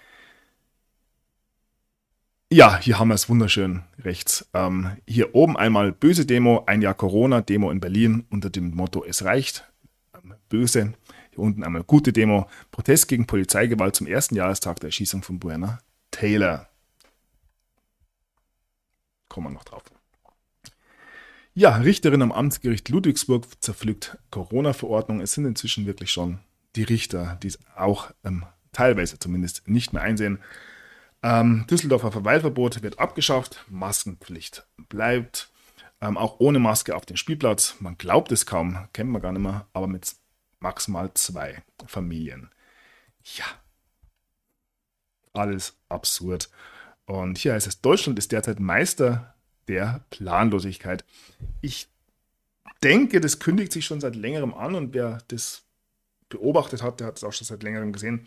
Ja, hier haben wir es wunderschön rechts. Hier oben einmal böse Demo, ein Jahr Corona, Demo in Berlin unter dem Motto Es reicht. Böse. Hier unten einmal gute Demo, Protest gegen Polizeigewalt zum ersten Jahrestag der Erschießung von Breonna Taylor. Kommen wir noch drauf. Ja, Richterin am Amtsgericht Ludwigsburg zerpflückt Corona-Verordnung. Es sind inzwischen wirklich schon die Richter, die es auch teilweise zumindest nicht mehr einsehen. Düsseldorfer Verweilverbot wird abgeschafft, Maskenpflicht bleibt. Auch ohne Maske auf dem Spielplatz. Man glaubt es kaum, kennt man gar nicht mehr, aber mit maximal 2 Familien. Ja, alles absurd. Und hier heißt es, Deutschland ist derzeit Meister der Planlosigkeit. Ich denke, das kündigt sich schon seit längerem an und wer das beobachtet hat, der hat es auch schon seit längerem gesehen.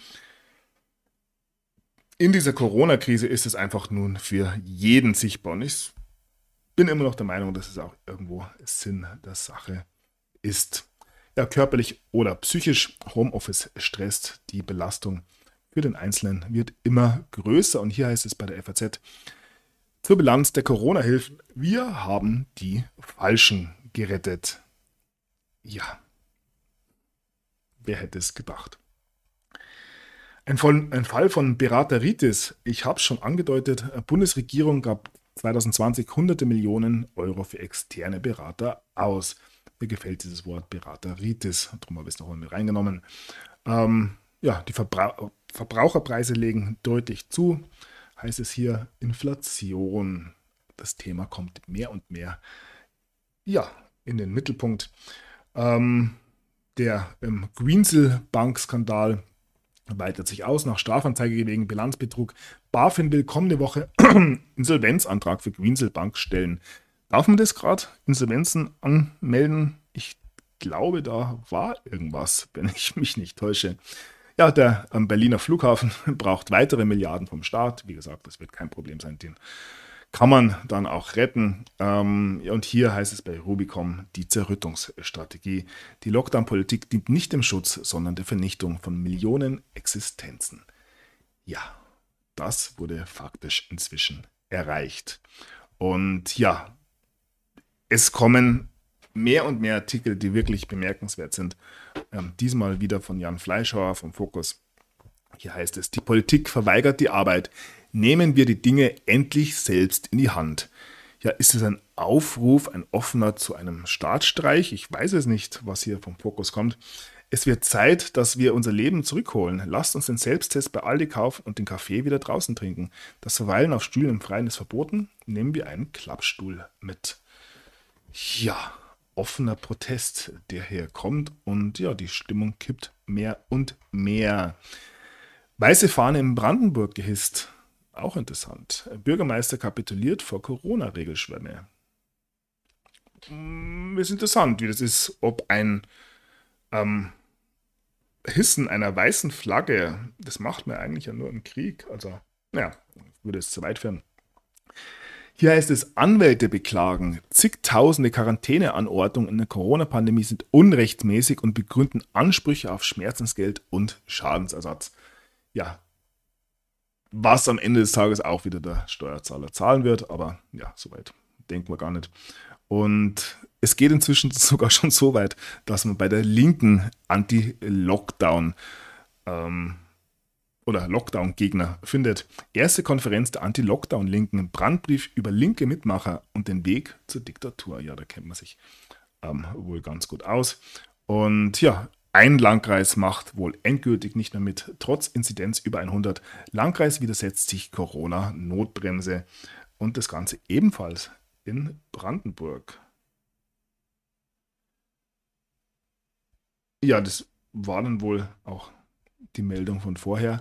In dieser Corona-Krise ist es einfach nun für jeden sichtbar. Und ich bin immer noch der Meinung, dass es auch irgendwo Sinn der Sache ist. Ja, körperlich oder psychisch, Homeoffice stresst, die Belastung für den Einzelnen wird immer größer. Und hier heißt es bei der FAZ, zur Bilanz der Corona-Hilfen, wir haben die Falschen gerettet. Ja, wer hätte es gedacht? Ein Fall von Berateritis. Ich habe es schon angedeutet, die Bundesregierung gab 2020 hunderte Millionen Euro für externe Berater aus. Mir gefällt dieses Wort Berateritis, darum habe ich es noch einmal reingenommen. Die Verbraucherpreise legen deutlich zu, heißt es hier, Inflation. Das Thema kommt mehr und mehr in den Mittelpunkt. Der Greensill-Bank-Skandal weitet sich aus nach Strafanzeige wegen Bilanzbetrug. BaFin will kommende Woche Insolvenzantrag für Greensill Bank stellen. Darf man das gerade? Insolvenzen anmelden? Ich glaube, da war irgendwas, wenn ich mich nicht täusche. Ja, der Berliner Flughafen braucht weitere Milliarden vom Staat. Wie gesagt, das wird kein Problem sein. Den kann man dann auch retten. Und hier heißt es bei Rubicon die Zerrüttungsstrategie. Die Lockdown-Politik dient nicht dem Schutz, sondern der Vernichtung von Millionen Existenzen. Ja, das wurde faktisch inzwischen erreicht. Und ja, es kommen mehr und mehr Artikel, die wirklich bemerkenswert sind. Diesmal wieder von Jan Fleischhauer vom Fokus. Hier heißt es, die Politik verweigert die Arbeit. Nehmen wir die Dinge endlich selbst in die Hand. Ja, ist es ein Aufruf, ein offener zu einem Staatsstreich? Ich weiß es nicht, was hier vom Fokus kommt. Es wird Zeit, dass wir unser Leben zurückholen. Lasst uns den Selbsttest bei Aldi kaufen und den Kaffee wieder draußen trinken. Das Verweilen auf Stühlen im Freien ist verboten. Nehmen wir einen Klappstuhl mit. Ja, offener Protest, der hier kommt und ja, die Stimmung kippt mehr und mehr. Weiße Fahne in Brandenburg gehisst. Auch interessant. Bürgermeister kapituliert vor Corona-Regelschwemme. Ist interessant, wie das ist, ob ein Hissen einer weißen Flagge, das macht man eigentlich ja nur im Krieg. Also, ja, würde es zu weit führen. Hier heißt es, Anwälte beklagen, zigtausende Quarantäneanordnungen in der Corona-Pandemie sind unrechtmäßig und begründen Ansprüche auf Schmerzensgeld und Schadensersatz. Ja, was am Ende des Tages auch wieder der Steuerzahler zahlen wird, aber ja, soweit denken wir gar nicht. Und es geht inzwischen sogar schon so weit, dass man bei der Linken Anti-Lockdown oder Lockdown-Gegner findet. Erste Konferenz der Anti-Lockdown-Linken, Brandbrief über linke Mitmacher und den Weg zur Diktatur. Ja, da kennt man sich wohl ganz gut aus. Und ja, ein Landkreis macht wohl endgültig nicht mehr mit, trotz Inzidenz über 100. Landkreis widersetzt sich Corona-Notbremse und das Ganze ebenfalls in Brandenburg. Ja, das war dann wohl auch die Meldung von vorher.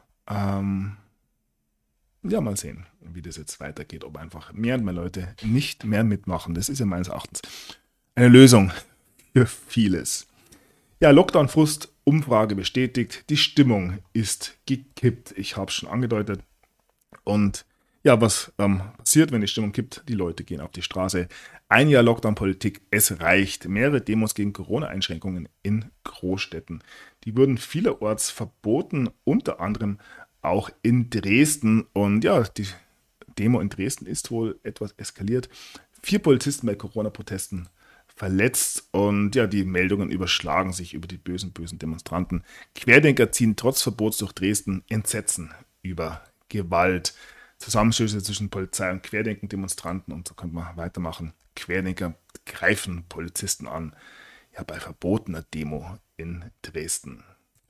Ja, mal sehen, wie das jetzt weitergeht, ob einfach mehr und mehr Leute nicht mehr mitmachen. Das ist ja meines Erachtens eine Lösung für vieles. Ja, Lockdown-Frust, Umfrage bestätigt, die Stimmung ist gekippt. Ich habe es schon angedeutet. Und ja, was passiert, wenn die Stimmung kippt? Die Leute gehen auf die Straße. Ein Jahr Lockdown-Politik, es reicht. Mehrere Demos gegen Corona-Einschränkungen in Großstädten. Die wurden vielerorts verboten, unter anderem auch in Dresden. Und ja, die Demo in Dresden ist wohl etwas eskaliert. 4 Polizisten bei Corona-Protesten verletzt und ja, die Meldungen überschlagen sich über die bösen Demonstranten. Querdenker ziehen trotz Verbots durch Dresden, Entsetzen über Gewalt. Zusammenstöße zwischen Polizei und Querdenken-Demonstranten und so könnte man weitermachen. Querdenker greifen Polizisten an. Ja, bei verbotener Demo in Dresden.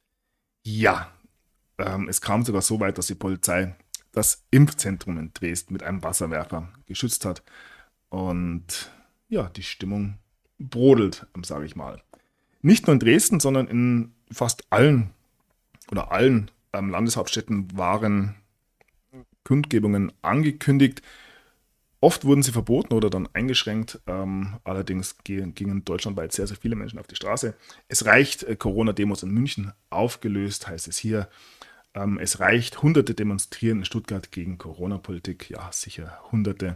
Ja, es kam sogar so weit, dass die Polizei das Impfzentrum in Dresden mit einem Wasserwerfer geschützt hat. Und ja, die Stimmung brodelt, sage ich mal. Nicht nur in Dresden, sondern in fast allen Landeshauptstädten waren Kundgebungen angekündigt. Oft wurden sie verboten oder dann eingeschränkt. Allerdings gingen deutschlandweit sehr, sehr viele Menschen auf die Straße. Es reicht, Corona-Demos in München aufgelöst, heißt es hier. Es reicht, Hunderte demonstrieren in Stuttgart gegen Corona-Politik. Ja, sicher Hunderte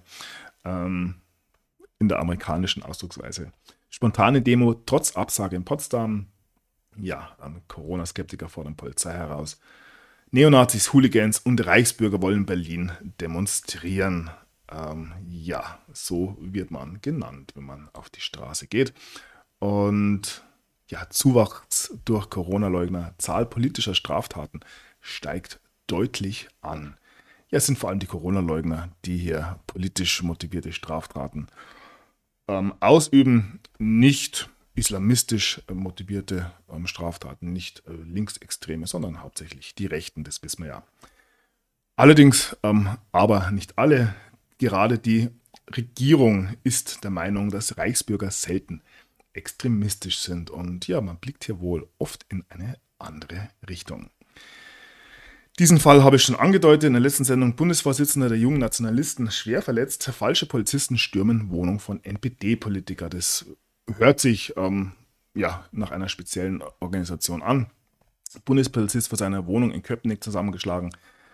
in der amerikanischen Ausdrucksweise. Spontane Demo trotz Absage in Potsdam. Ja, Corona-Skeptiker fordern Polizei heraus. Neonazis, Hooligans und Reichsbürger wollen Berlin demonstrieren. Ja, so wird man genannt, wenn man auf die Straße geht. Und ja, Zuwachs durch Corona-Leugner, Zahl politischer Straftaten steigt deutlich an. Ja, es sind vor allem die Corona-Leugner, die hier politisch motivierte Straftaten ausüben, nicht islamistisch motivierte Straftaten, nicht linksextreme, sondern hauptsächlich die Rechten, das wissen wir ja. Allerdings, aber nicht alle, gerade die Regierung ist der Meinung, dass Reichsbürger selten extremistisch sind und ja, man blickt hier wohl oft in eine andere Richtung. Diesen Fall habe ich schon angedeutet in der letzten Sendung. Bundesvorsitzender der Jungen Nationalisten schwer verletzt. Falsche Polizisten stürmen Wohnung von NPD-Politiker. Das hört sich nach einer speziellen Organisation an. Bundespolizist vor seiner Wohnung in Köpenick zusammengeschlagen.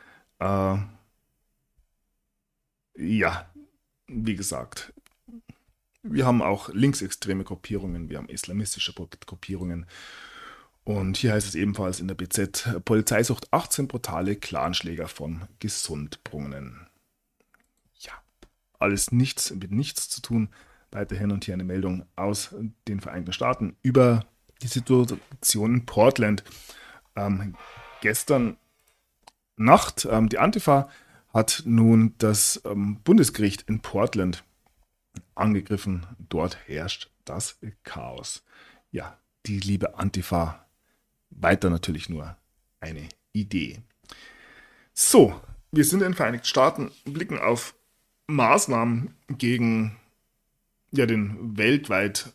Ja, wie gesagt, wir haben auch linksextreme Gruppierungen, wir haben islamistische Gruppierungen. Und hier heißt es ebenfalls in der BZ, Polizei sucht 18 brutale Clanschläger von Gesundbrunnen. Ja, alles nichts mit nichts zu tun. Weiterhin und hier eine Meldung aus den Vereinigten Staaten über die Situation in Portland. Gestern Nacht, die Antifa hat nun das Bundesgericht in Portland angegriffen. Dort herrscht das Chaos. Ja, die liebe Antifa, weiter natürlich nur eine Idee. So, wir sind in den Vereinigten Staaten, blicken auf Maßnahmen gegen den weltweit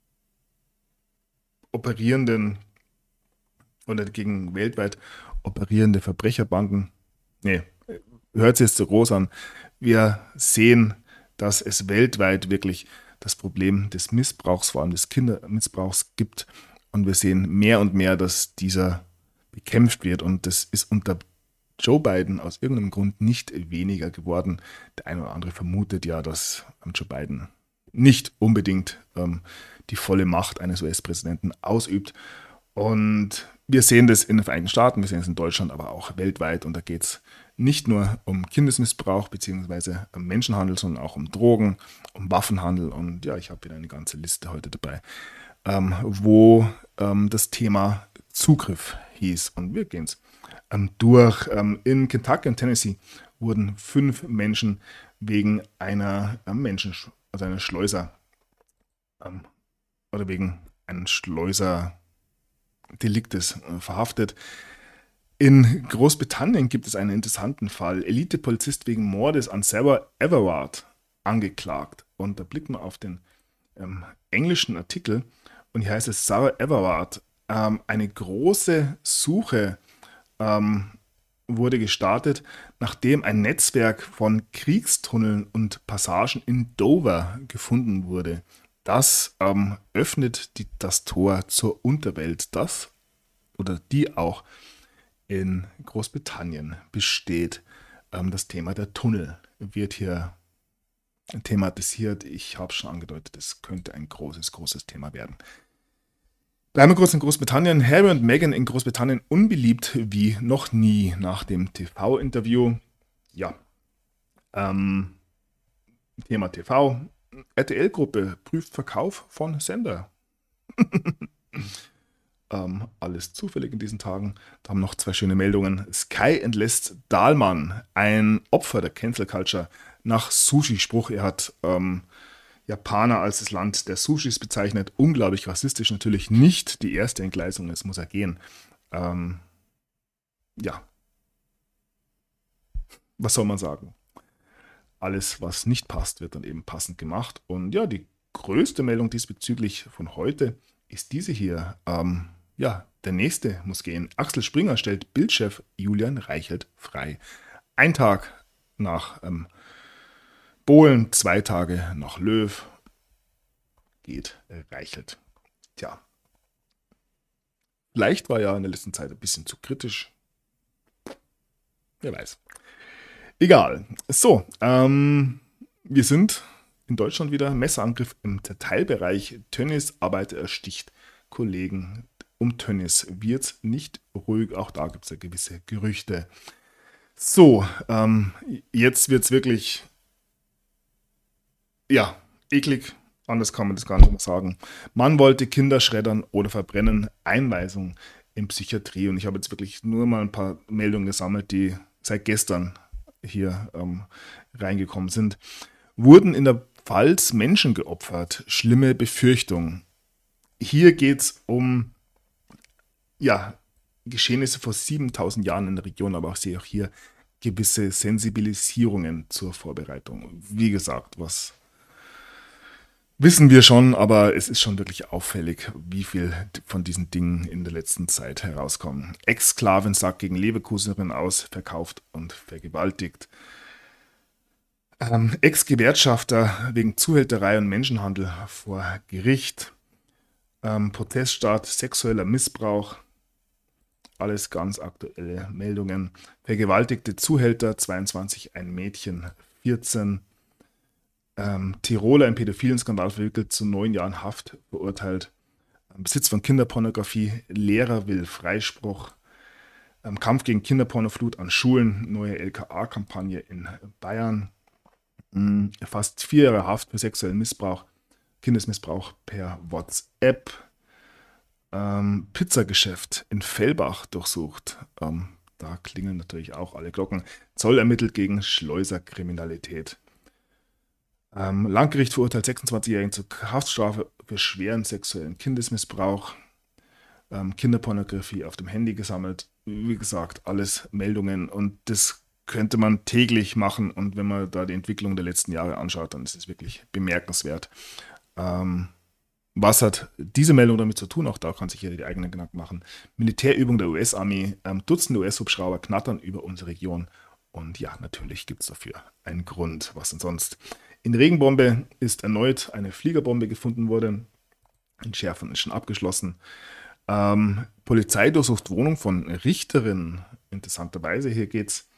operierenden oder gegen weltweit operierende Verbrecherbanden. Nee, hört sich jetzt so groß an. Wir sehen, dass es weltweit wirklich das Problem des Missbrauchs, vor allem des Kindermissbrauchs gibt. Und wir sehen mehr und mehr, dass dieser bekämpft wird. Und das ist unter Joe Biden aus irgendeinem Grund nicht weniger geworden. Der eine oder andere vermutet ja, dass Joe Biden nicht unbedingt die volle Macht eines US-Präsidenten ausübt. Und wir sehen das in den Vereinigten Staaten, wir sehen es in Deutschland, aber auch weltweit. Und da geht es nicht nur um Kindesmissbrauch bzw. um Menschenhandel, sondern auch um Drogen, um Waffenhandel. Und ja, ich habe wieder eine ganze Liste heute dabei, wo das Thema Zugriff hieß. Und wir gehen es durch. In Kentucky und Tennessee wurden 5 Menschen wegen einer einer Schleuser oder wegen eines Schleuserdeliktes verhaftet. In Großbritannien gibt es einen interessanten Fall. Elite-Polizist wegen Mordes an Sarah Everard angeklagt. Und da blicken wir auf den englischen Artikel. Und hier heißt es, Sarah Everard, eine große Suche wurde gestartet, nachdem ein Netzwerk von Kriegstunneln und Passagen in Dover gefunden wurde. Das öffnet das Tor zur Unterwelt, die auch in Großbritannien besteht. Das Thema der Tunnel wird hier thematisiert. Ich habe schon angedeutet, es könnte ein großes Thema werden. Bleiben wir kurz in Großbritannien. Harry und Meghan in Großbritannien unbeliebt wie noch nie nach dem TV-Interview. Ja, Thema TV. RTL-Gruppe prüft Verkauf von Sender. Alles zufällig in diesen Tagen. Da haben noch 2 schöne Meldungen. Sky entlässt Dahlmann, ein Opfer der Cancel Culture, nach Sushi-Spruch. Er hat Japaner als das Land der Sushis bezeichnet. Unglaublich rassistisch, natürlich nicht die erste Entgleisung, es muss er gehen. Was soll man sagen? Alles, was nicht passt, wird dann eben passend gemacht. Und ja, die größte Meldung diesbezüglich von heute ist diese hier. Der nächste muss gehen. Axel Springer stellt Bildchef Julian Reichelt frei. 1 Tag nach Bohlen, 2 Tage nach Löw geht Reichelt. Tja, vielleicht war er in der letzten Zeit ein bisschen zu kritisch. Wer weiß. Egal. So, wir sind in Deutschland wieder. Messerangriff im Teilbereich. Tönnies-Arbeiter ersticht Kollegen. Um Tönnies wird es nicht ruhig. Auch da gibt es ja gewisse Gerüchte. So, jetzt wird es wirklich eklig. Anders kann man das gar nicht mehr sagen. Man wollte Kinder schreddern oder verbrennen. Einweisung in Psychiatrie. Und ich habe jetzt wirklich nur mal ein paar Meldungen gesammelt, die seit gestern hier reingekommen sind. Wurden in der Pfalz Menschen geopfert. Schlimme Befürchtung. Hier geht es um Geschehnisse vor 7000 Jahren in der Region, aber ich sehe auch hier gewisse Sensibilisierungen zur Vorbereitung. Wie gesagt, was wissen wir schon, aber es ist schon wirklich auffällig, wie viel von diesen Dingen in der letzten Zeit herauskommen. Ex-Sklavin sagt gegen Leverkusenerin aus, verkauft und vergewaltigt. Ex-Gewerkschafter wegen Zuhälterei und Menschenhandel vor Gericht. Proteststaat, sexueller Missbrauch. Alles ganz aktuelle Meldungen. Vergewaltigte Zuhälter, 22, ein Mädchen, 14. Tiroler im pädophilen Skandal verwickelt, zu 9 Jahren Haft verurteilt. Besitz von Kinderpornografie, Lehrer will Freispruch. Kampf gegen Kinderpornoflut an Schulen, neue LKA-Kampagne in Bayern. Fast 4 Jahre Haft für sexuellen Missbrauch, Kindesmissbrauch per WhatsApp. Pizzageschäft in Fellbach durchsucht. Da klingeln natürlich auch alle Glocken. Zoll ermittelt gegen Schleuserkriminalität. Landgericht verurteilt 26-Jährigen zur Haftstrafe für schweren sexuellen Kindesmissbrauch. Kinderpornografie auf dem Handy gesammelt. Wie gesagt, alles Meldungen und das könnte man täglich machen und wenn man da die Entwicklung der letzten Jahre anschaut, dann ist es wirklich bemerkenswert. Was hat diese Meldung damit zu tun? Auch da kann sich jeder die eigenen Gedanken machen. Militärübung der US-Armee, Dutzende US-Hubschrauber knattern über unsere Region und ja, natürlich gibt es dafür einen Grund, was denn sonst. In Regenbombe ist erneut eine Fliegerbombe gefunden worden. Entschärfung ist schon abgeschlossen. Polizei durchsucht Wohnung von Richterin. Interessanterweise, hier geht es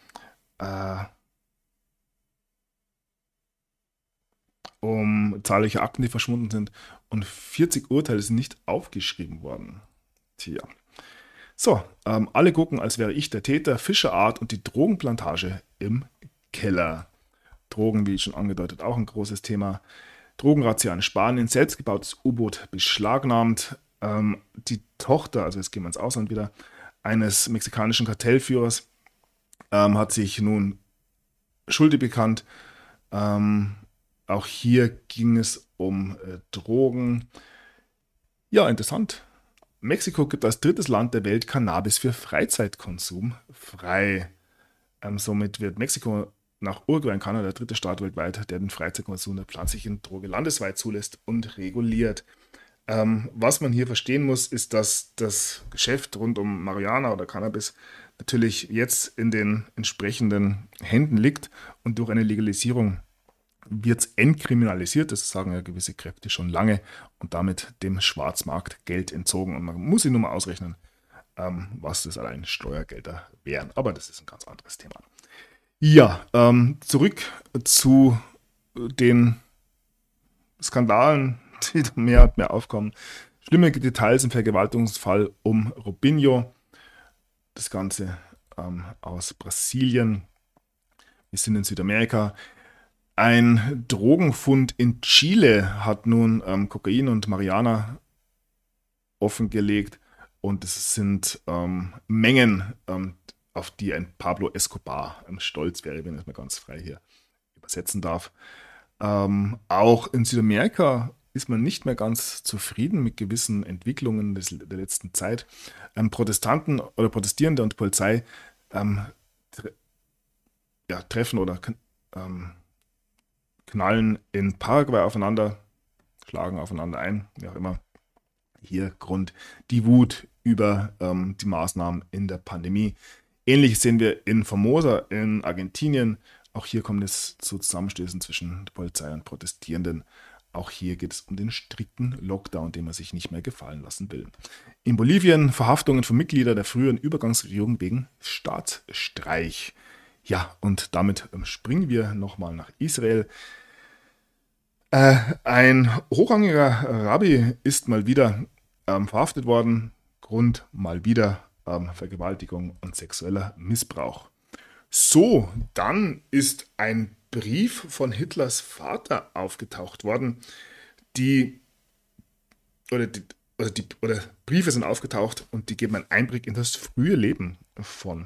um zahlreiche Akten, die verschwunden sind und 40 Urteile sind nicht aufgeschrieben worden. Tja. So, alle gucken, als wäre ich der Täter, Fischerart und die Drogenplantage im Keller. Drogen, wie schon angedeutet, auch ein großes Thema. Drogenrazzia in Spanien, selbstgebautes U-Boot beschlagnahmt. Die Tochter, also jetzt gehen wir ins Ausland wieder, eines mexikanischen Kartellführers hat sich nun schuldig bekannt. Auch hier ging es um Drogen. Ja, interessant. Mexiko gibt als drittes Land der Welt Cannabis für Freizeitkonsum frei. Somit wird Mexiko nach Uruguay und Kanada der dritte Staat weltweit, der den Freizeitkonsum der pflanzlichen Droge landesweit zulässt und reguliert. Was man hier verstehen muss, ist, dass das Geschäft rund um Marihuana oder Cannabis natürlich jetzt in den entsprechenden Händen liegt und durch eine Legalisierung wird es entkriminalisiert. Das sagen ja gewisse Kräfte schon lange und damit dem Schwarzmarkt Geld entzogen. Und man muss sich nur mal ausrechnen, was das allein Steuergelder wären. Aber das ist ein ganz anderes Thema. Ja, zurück zu den Skandalen, die mehr und mehr aufkommen. Schlimme Details im Vergewaltigungsfall um Robinho. Das Ganze aus Brasilien. Wir sind in Südamerika. Ein Drogenfund in Chile hat nun Kokain und Marihuana offengelegt. Und es sind Mengen, auf die ein Pablo Escobar stolz wäre, wenn ich es mal ganz frei hier übersetzen darf. Auch in Südamerika ist man nicht mehr ganz zufrieden mit gewissen Entwicklungen der letzten Zeit. Protestanten oder Protestierende und Polizei treffen oder knallen in Paraguay aufeinander, schlagen aufeinander ein, wie auch immer. Hier Grund die Wut über die Maßnahmen in der Pandemie. Ähnliches sehen wir in Formosa in Argentinien. Auch hier kommt es zu Zusammenstößen zwischen der Polizei und Protestierenden. Auch hier geht es um den strikten Lockdown, den man sich nicht mehr gefallen lassen will. In Bolivien Verhaftungen von Mitgliedern der früheren Übergangsregierung wegen Staatsstreich. Ja, und damit springen wir nochmal nach Israel. Ein hochrangiger Rabbi ist mal wieder verhaftet worden. Grund mal wieder Vergewaltigung und sexueller Missbrauch. So, dann ist ein Brief von Hitlers Vater aufgetaucht worden. Briefe sind aufgetaucht und die geben einen Einblick in das frühe Leben von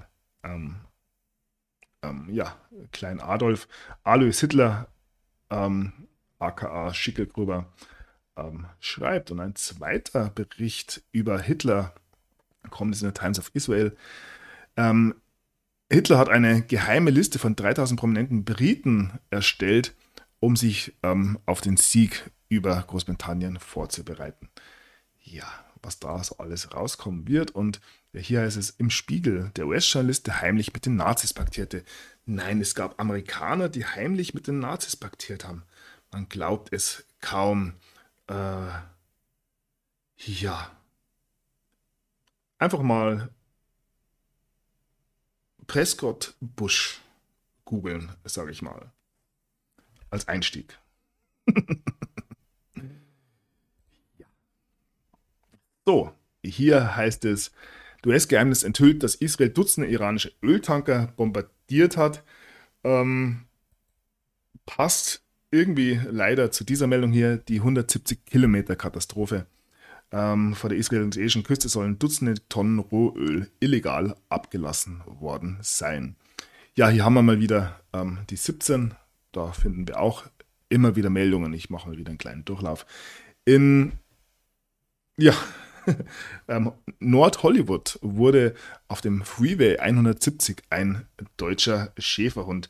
Klein Adolf. Alois Hitler, aka Schickelgruber, schreibt. Und ein zweiter Bericht über Hitler kommt in der Times of Israel. Hitler hat eine geheime Liste von 3000 prominenten Briten erstellt, um sich auf den Sieg über Großbritannien vorzubereiten. Ja, was da so alles rauskommen wird. Und hier heißt es im Spiegel, der US-Journalist, der heimlich mit den Nazis paktierte. Nein, es gab Amerikaner, die heimlich mit den Nazis paktiert haben. Man glaubt es kaum. Einfach mal Prescott Bush googeln, sage ich mal. Als Einstieg. So, hier heißt es, US-Geheimnis enthüllt, dass Israel Dutzende iranische Öltanker bombardiert hat. Passt irgendwie leider zu dieser Meldung hier, die 170 Kilometer Katastrophe. Vor der israelischen Küste sollen Dutzende Tonnen Rohöl illegal abgelassen worden sein. Ja, hier haben wir mal wieder die 17. Da finden wir auch immer wieder Meldungen. Ich mache mal wieder einen kleinen Durchlauf. In ja, Nord-Hollywood wurde auf dem Freeway 170 ein deutscher Schäferhund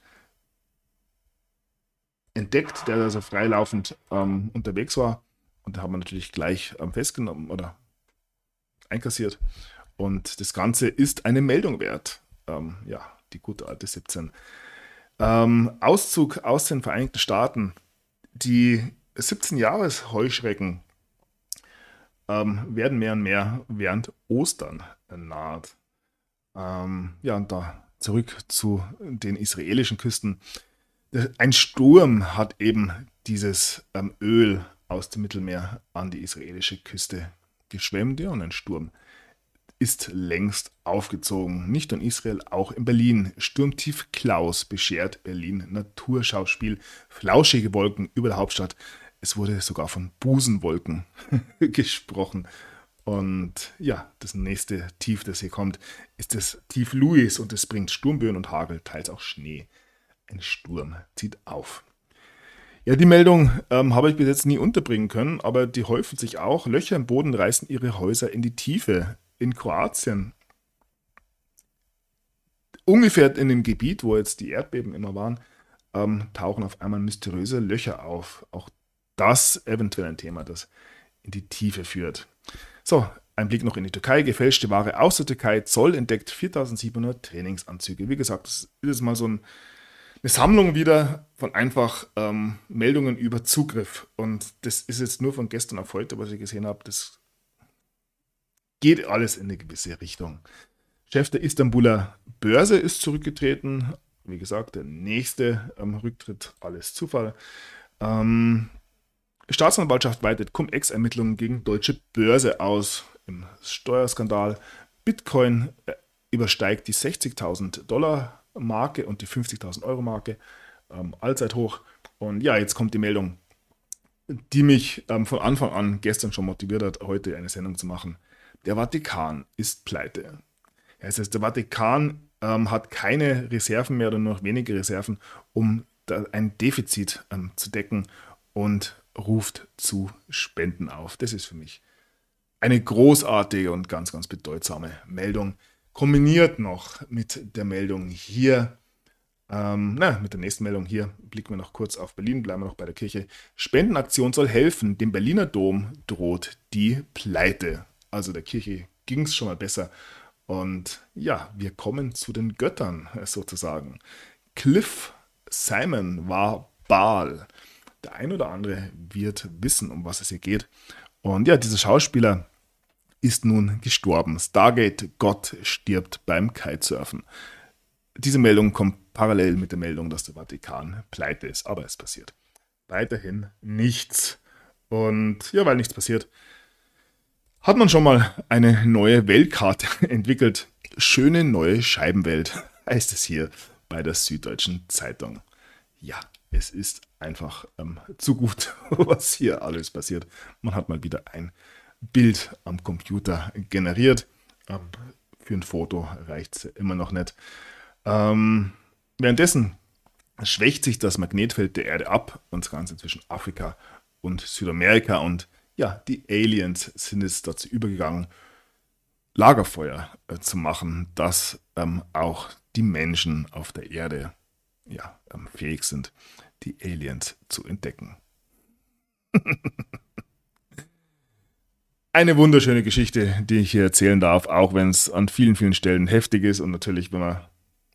entdeckt, der also freilaufend unterwegs war. Und da haben wir natürlich gleich festgenommen oder einkassiert. Und das Ganze ist eine Meldung wert. Ja, die gute alte 17. Auszug aus den Vereinigten Staaten. Die 17-Jahres-Heuschrecken werden mehr und mehr während Ostern naht. Ja, und da zurück zu den israelischen Küsten. Ein Sturm hat eben dieses Öl aus dem Mittelmeer an die israelische Küste geschwemmt. Ja, und ein Sturm ist längst aufgezogen. Nicht nur in Israel, auch in Berlin. Sturmtief Klaus beschert Berlin Naturschauspiel. Flauschige Wolken über der Hauptstadt. Es wurde sogar von Busenwolken gesprochen. Und ja, das nächste Tief, das hier kommt, ist das Tief Louis und es bringt Sturmböen und Hagel, teils auch Schnee. Ein Sturm zieht auf. Ja, die Meldung habe ich bis jetzt nie unterbringen können, aber die häufen sich auch. Löcher im Boden reißen ihre Häuser in die Tiefe. In Kroatien, ungefähr in dem Gebiet, wo jetzt die Erdbeben immer waren, tauchen auf einmal mysteriöse Löcher auf. Auch das eventuell ein Thema, das in die Tiefe führt. So, ein Blick noch in die Türkei. Gefälschte Ware aus der Türkei. Zoll entdeckt 4.700 Trainingsanzüge. Wie gesagt, das ist mal so eine Sammlung wieder von einfach Meldungen über Zugriff. Und das ist jetzt nur von gestern auf heute, was ich gesehen habe. Das geht alles in eine gewisse Richtung. Chef der Istanbuler Börse ist zurückgetreten. Wie gesagt, der nächste Rücktritt, alles Zufall. Staatsanwaltschaft weitet Cum-Ex-Ermittlungen gegen Deutsche Börse aus. Im Steuerskandal. Bitcoin übersteigt die 60.000 Dollar Marke und die 50.000 Euro Marke. Allzeithoch. Und ja, jetzt kommt die Meldung, die mich von Anfang an gestern schon motiviert hat, heute eine Sendung zu machen. Der Vatikan ist pleite. Das heißt, der Vatikan hat keine Reserven mehr oder nur noch wenige Reserven, um ein Defizit zu decken und ruft zu Spenden auf. Das ist für mich eine großartige und ganz, ganz bedeutsame Meldung. Kombiniert noch mit der Meldung hier, mit der nächsten Meldung hier, blicken wir noch kurz auf Berlin, bleiben wir noch bei der Kirche. Spendenaktion soll helfen, dem Berliner Dom droht die Pleite. Also der Kirche ging es schon mal besser. Und ja, wir kommen zu den Göttern sozusagen. Cliff Simon war Baal. Der ein oder andere wird wissen, um was es hier geht. Und ja, dieser Schauspieler ist nun gestorben. Stargate Gott stirbt beim Kitesurfen. Diese Meldung kommt parallel mit der Meldung, dass der Vatikan pleite ist. Aber es passiert weiterhin nichts. Und ja, weil nichts passiert, hat man schon mal eine neue Weltkarte entwickelt. Schöne neue Scheibenwelt, heißt es hier bei der Süddeutschen Zeitung. Ja, es ist einfach zu gut, was hier alles passiert. Man hat mal wieder ein Bild am Computer generiert. Für ein Foto reicht es immer noch nicht. Währenddessen schwächt sich das Magnetfeld der Erde ab, und das Ganze zwischen Afrika und Südamerika. Und ja, die Aliens sind jetzt dazu übergegangen, Lagerfeuer zu machen, dass auch die Menschen auf der Erde fähig sind, die Aliens zu entdecken. Eine wunderschöne Geschichte, die ich hier erzählen darf, auch wenn es an vielen, vielen Stellen heftig ist und natürlich, wenn man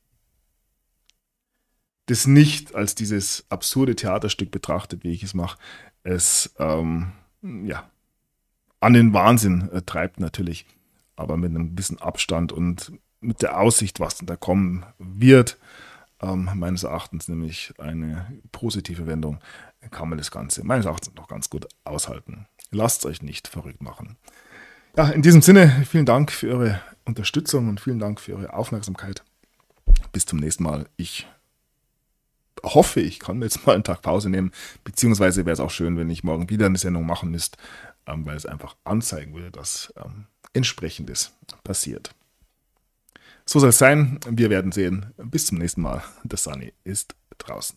das nicht als dieses absurde Theaterstück betrachtet, wie ich es mache, es an den Wahnsinn treibt natürlich, aber mit einem gewissen Abstand und mit der Aussicht, was dann da kommen wird, meines Erachtens nämlich eine positive Wendung, kann man das Ganze meines Erachtens noch ganz gut aushalten. Lasst euch nicht verrückt machen. Ja, in diesem Sinne, vielen Dank für eure Unterstützung und vielen Dank für eure Aufmerksamkeit. Bis zum nächsten Mal. Ich hoffe, ich kann mir jetzt mal einen Tag Pause nehmen, beziehungsweise wäre es auch schön, wenn ich morgen wieder eine Sendung machen müsste. weil es einfach anzeigen würde, dass Entsprechendes passiert. So soll es sein. Wir werden sehen. Bis zum nächsten Mal. Der Sunny ist draußen.